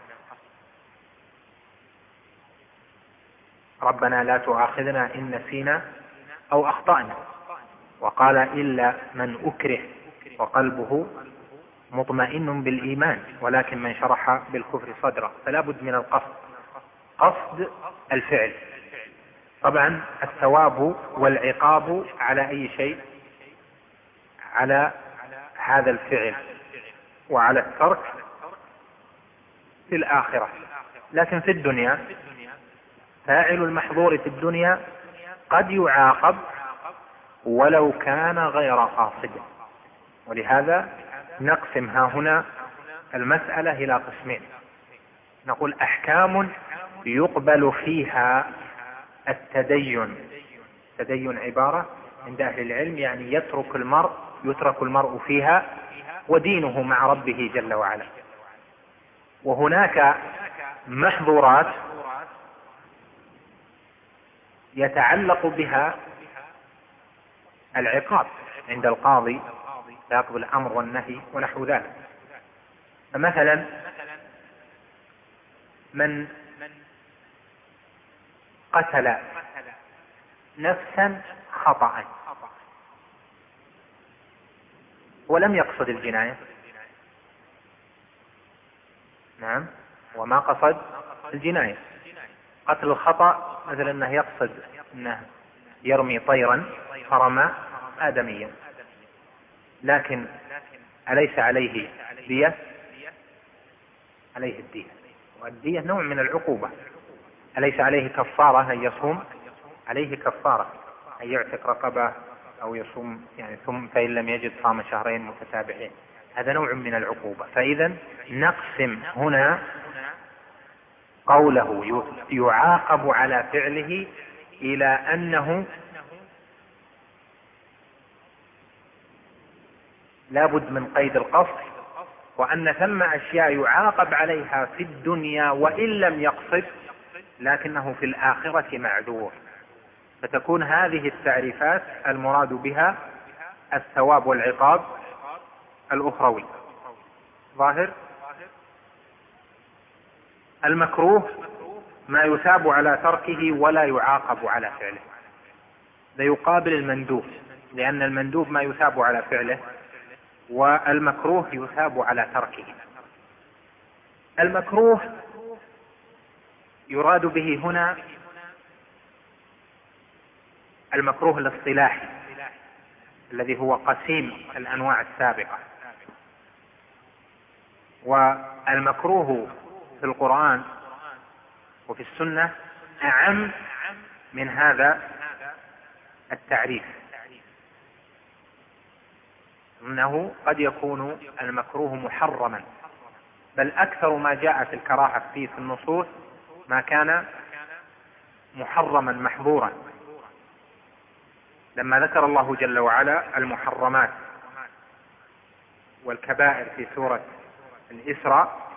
ربنا لا تؤاخذنا إن نسينا أو أخطأنا، وقال إلا من أكره وقلبه مطمئن بالإيمان ولكن من شرح بالكفر صدره، فلا بد من القصد، قصد الفعل. طبعا الثواب والعقاب على أي شيء؟ على هذا الفعل، وعلى الترك في الآخرة. لكن في الدنيا فاعل المحظور في الدنيا قد يعاقب ولو كان غير قاصد. ولهذا نقسم ها هنا المسألة إلى قسمين. نقول أحكام يقبل فيها التدين. التدين عبارة عند أهل العلم يعني يترك المرء يترك المرء فيها ودينه مع ربه جل وعلا. وهناك محظورات يتعلق بها العقاب عند القاضي يقضي الأمر والنهي ونحو ذلك. فمثلا من قتل نفسا خطأ ولم يقصد الجناية، نعم وما قصد الجناية، قتل الخطأ مثلا أنه يقصد أنه يرمي طيرا فرمى آدميا، لكن أليس عليه دية؟ عليه الدية، والدية نوع من العقوبة. أليس عليه كفارة أن يصوم؟ عليه كفارة أن يعتق رقبة أو يصوم يعني ثم فإن لم يجد صام شهرين متتابعين، هذا نوع من العقوبة. فإذا نقسم هنا قوله يعاقب على فعله إلى أنه لابد من قيد القصد، وأن ثم أشياء يعاقب عليها في الدنيا وإن لم يقصد لكنه في الآخرة معذور. فتكون هذه التعريفات المراد بها الثواب والعقاب الأخروي. ظاهر؟ المكروه ما يثاب على تركه ولا يعاقب على فعله، لا يقابل المندوب، لأن المندوب ما يثاب على فعله والمكروه يثاب على تركه. المكروه يراد به هنا المكروه الاصطلاحي الذي هو قسيم الأنواع السابقة. والمكروه في القرآن وفي السنة أعم من هذا التعريف، إنه قد يكون المكروه محرما، بل أكثر ما جاء في الكراهة فيه في النصوص ما كان محرما محظورا. لما ذكر الله جل وعلا المحرمات والكبائر في سورة الإسراء،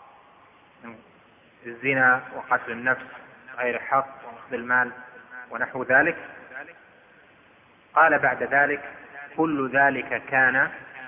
الزنا وقتل النفس غير حق وأخذ المال ونحو ذلك، قال بعد ذلك كل ذلك كان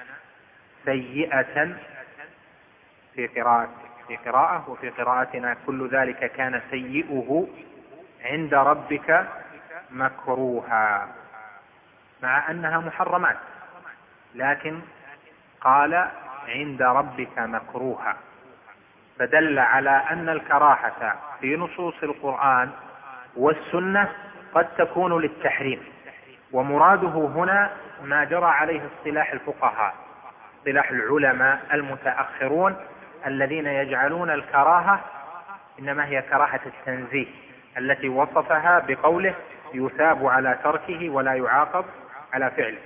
سيئة في قراءة في قراءة وفي قراءتنا كل ذلك كان سيئه عند ربك مكروها، مع أنها محرمات لكن قال عند ربك مكروها، فدل على أن الكراهة في نصوص القرآن والسنة قد تكون للتحريم، ومراده هنا ما جرى عليه اصطلاح الفقهاء، اصطلاح العلماء المتأخرون الذين يجعلون الكراهة إنما هي كراهة التنزيه التي وصفها بقوله يثاب على تركه ولا يعاقب على فعله.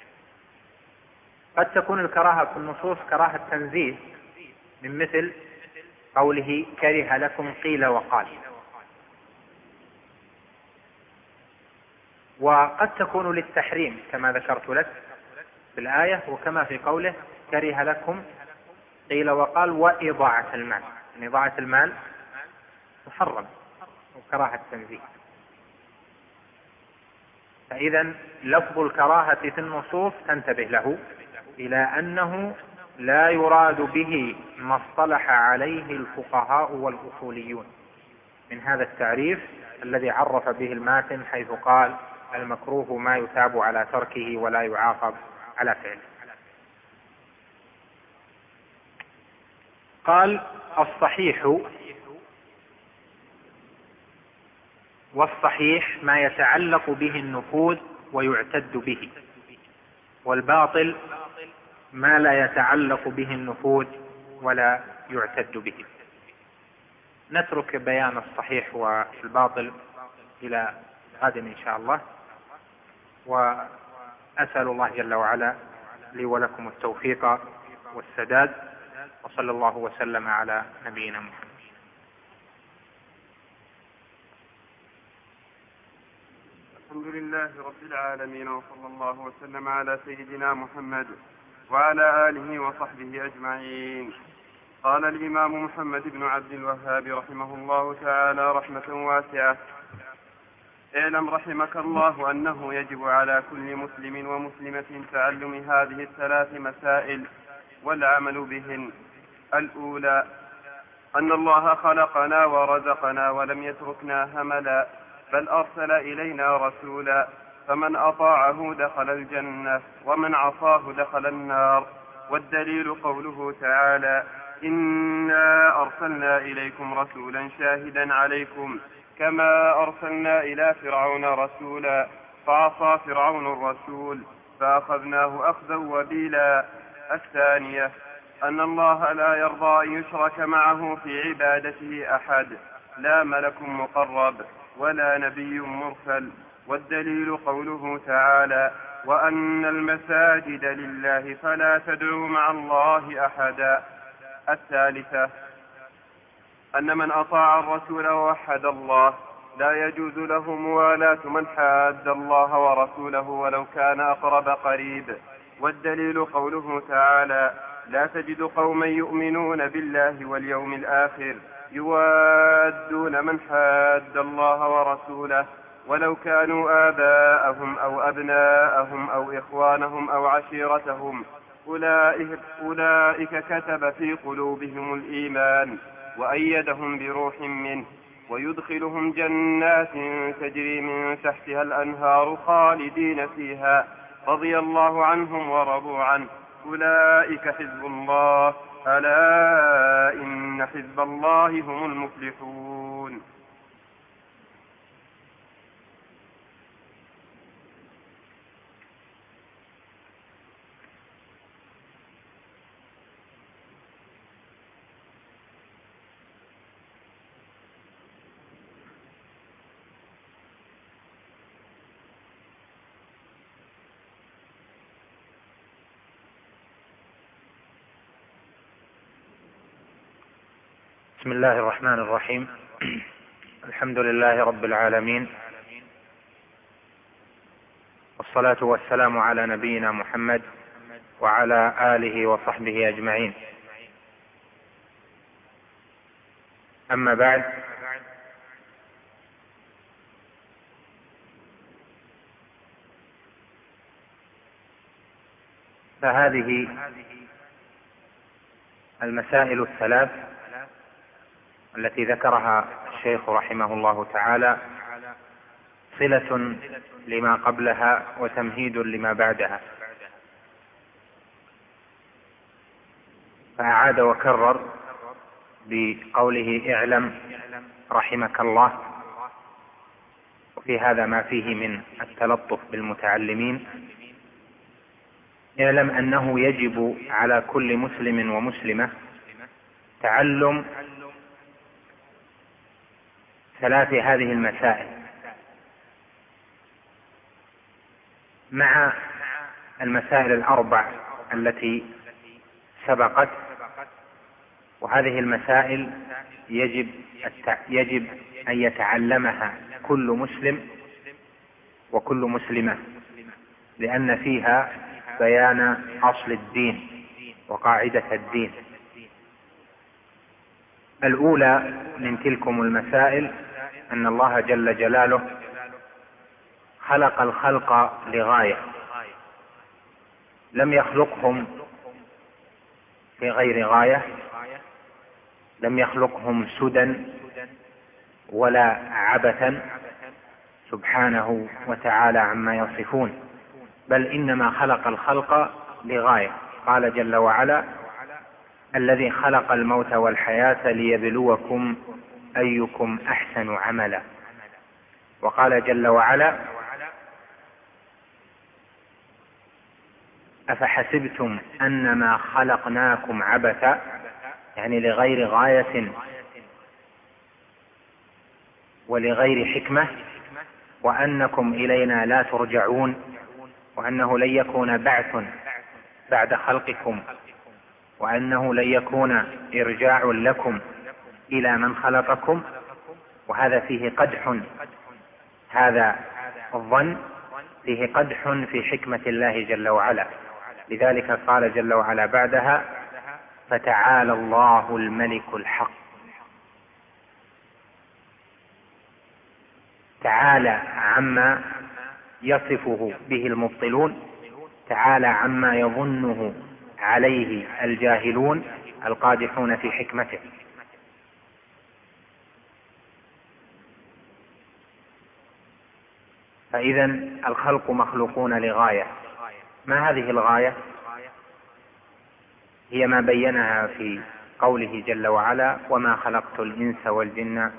قد تكون الكراهة في النصوص كراهة تنزيه من مثل قوله كره لكم قيل وقال، وقد تكون للتحريم كما ذكرت لك في الآية، وكما في قوله كره لكم قيل وقال وإضاعة المال، يعني إضاعة المال محرم وكراهة تنزيه. فإذا لفظ الكراهة في النصوص تنتبه له إلى أنه لا يراد به ما اصطلح عليه الفقهاء والأصوليون من هذا التعريف الذي عرف به الماتن حيث قال المكروه ما يثاب على تركه ولا يعاقب على فعله. قال الصحيح، والصحيح ما يتعلق به النفوذ ويعتد به، والباطل ما لا يتعلق به النفوذ ولا يعتد به. نترك بيان الصحيح والباطل إلى غد إن شاء الله، وأسأل الله جل وعلا لي ولكم التوفيق والسداد، وصلى الله وسلم على نبينا محمد. الحمد لله رب العالمين، وصلى الله وسلم على سيدنا محمد وعلى آله وصحبه أجمعين. قال الإمام محمد بن عبد الوهاب رحمه الله تعالى رحمة واسعة: اعلم رحمك الله أنه يجب على كل مسلم ومسلمة تعلم هذه الثلاث مسائل والعمل بهن. الأولى أن الله خلقنا ورزقنا ولم يتركنا هملا، بل أرسل إلينا رسولا، فمن أطاعه دخل الجنة ومن عصاه دخل النار. والدليل قوله تعالى: إنا أرسلنا إليكم رسولا شاهدا عليكم كما أرسلنا إلى فرعون رسولا فعصى فرعون الرسول فأخذناه أخذا وبيلا. الثانية أن الله لا يرضى أن يشرك معه في عبادته أحد، لا ملك مقرب ولا نبي مرسل. والدليل قوله تعالى: وأن المساجد لله فلا تدعوا مع الله أحدا. الثالثة أن من أطاع الرسول ووحد الله لا يجوز له موالاة من حاد الله ورسوله ولو كان أقرب قريب. والدليل قوله تعالى: لا تجد قوما يؤمنون بالله واليوم الآخر يوادون من حاد الله ورسوله ولو كانوا آباءهم أو أبناءهم أو إخوانهم أو عشيرتهم أولئك, أولئك كتب في قلوبهم الإيمان وأيدهم بروح منه ويدخلهم جنات تجري من تحتها الأنهار خالدين فيها رضي الله عنهم ورضوا عنه أولئك حزب الله ألا إن حزب الله هم المفلحون. بسم الله الرحمن الرحيم. الحمد لله رب العالمين، والصلاة والسلام على نبينا محمد وعلى آله وصحبه أجمعين. أما بعد، فهذه المسائل الثلاث التي ذكرها الشيخ رحمه الله تعالى صلة لما قبلها وتمهيد لما بعدها، فأعاد وكرر بقوله: اعلم رحمك الله. وفي هذا ما فيه من التلطف بالمتعلمين. اعلم أنه يجب على كل مسلم ومسلمة تعلم ثلاث هذه المسائل مع المسائل الأربع التي سبقت. وهذه المسائل يجب يجب أن يتعلمها كل مسلم وكل مسلمة، لأن فيها بيان أصل الدين وقاعدة الدين. الأولى من تلكم المسائل أن الله جل جلاله خلق الخلق لغاية، لم يخلقهم في غير غاية، لم يخلقهم سدى ولا عبثا سبحانه وتعالى عما يصفون، بل إنما خلق الخلق لغاية. قال جل وعلا: الذي خلق الموت والحياة ليبلوكم أيكم أحسن عملا. وقال جل وعلا: أفحسبتم أنما خلقناكم عبثا، يعني لغير غاية ولغير حكمة، وأنكم إلينا لا ترجعون، وأنه لن يكون بعث بعد خلقكم، وأنه لن يكون إرجاع لكم إلى من خلقكم. وهذا فيه قدح، هذا الظن فيه قدح في حكمة الله جل وعلا. لذلك قال جل وعلا بعدها: فتعالى الله الملك الحق. تعالى عما يصفه به المبطلون، تعالى عما يظنه عليه الجاهلون القادحون في حكمته. فإذا الخلق مخلوقون لغاية. ما هذه الغاية؟ هي ما بينها في قوله جل وعلا: وما خلقت الإنس والجن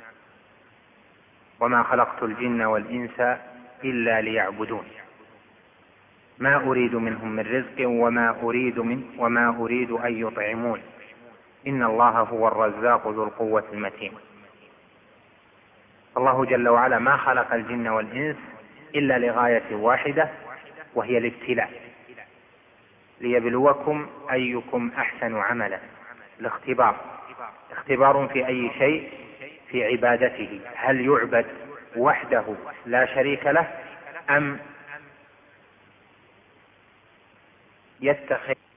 وما خلقت الجن والإنس إلا ليعبدون، ما أريد منهم من رزق وما أريد من وما أريد أن يطعمون، إن الله هو الرزاق ذو القوة المتين. الله جل وعلا ما خلق الجن والإنس إلا لغاية واحدة، وهي الابتلاء، ليبلوكم أيكم أحسن عملا. الاختبار، اختبار في أي شيء؟ في عبادته، هل يعبد وحده لا شريك له، أم يتخذ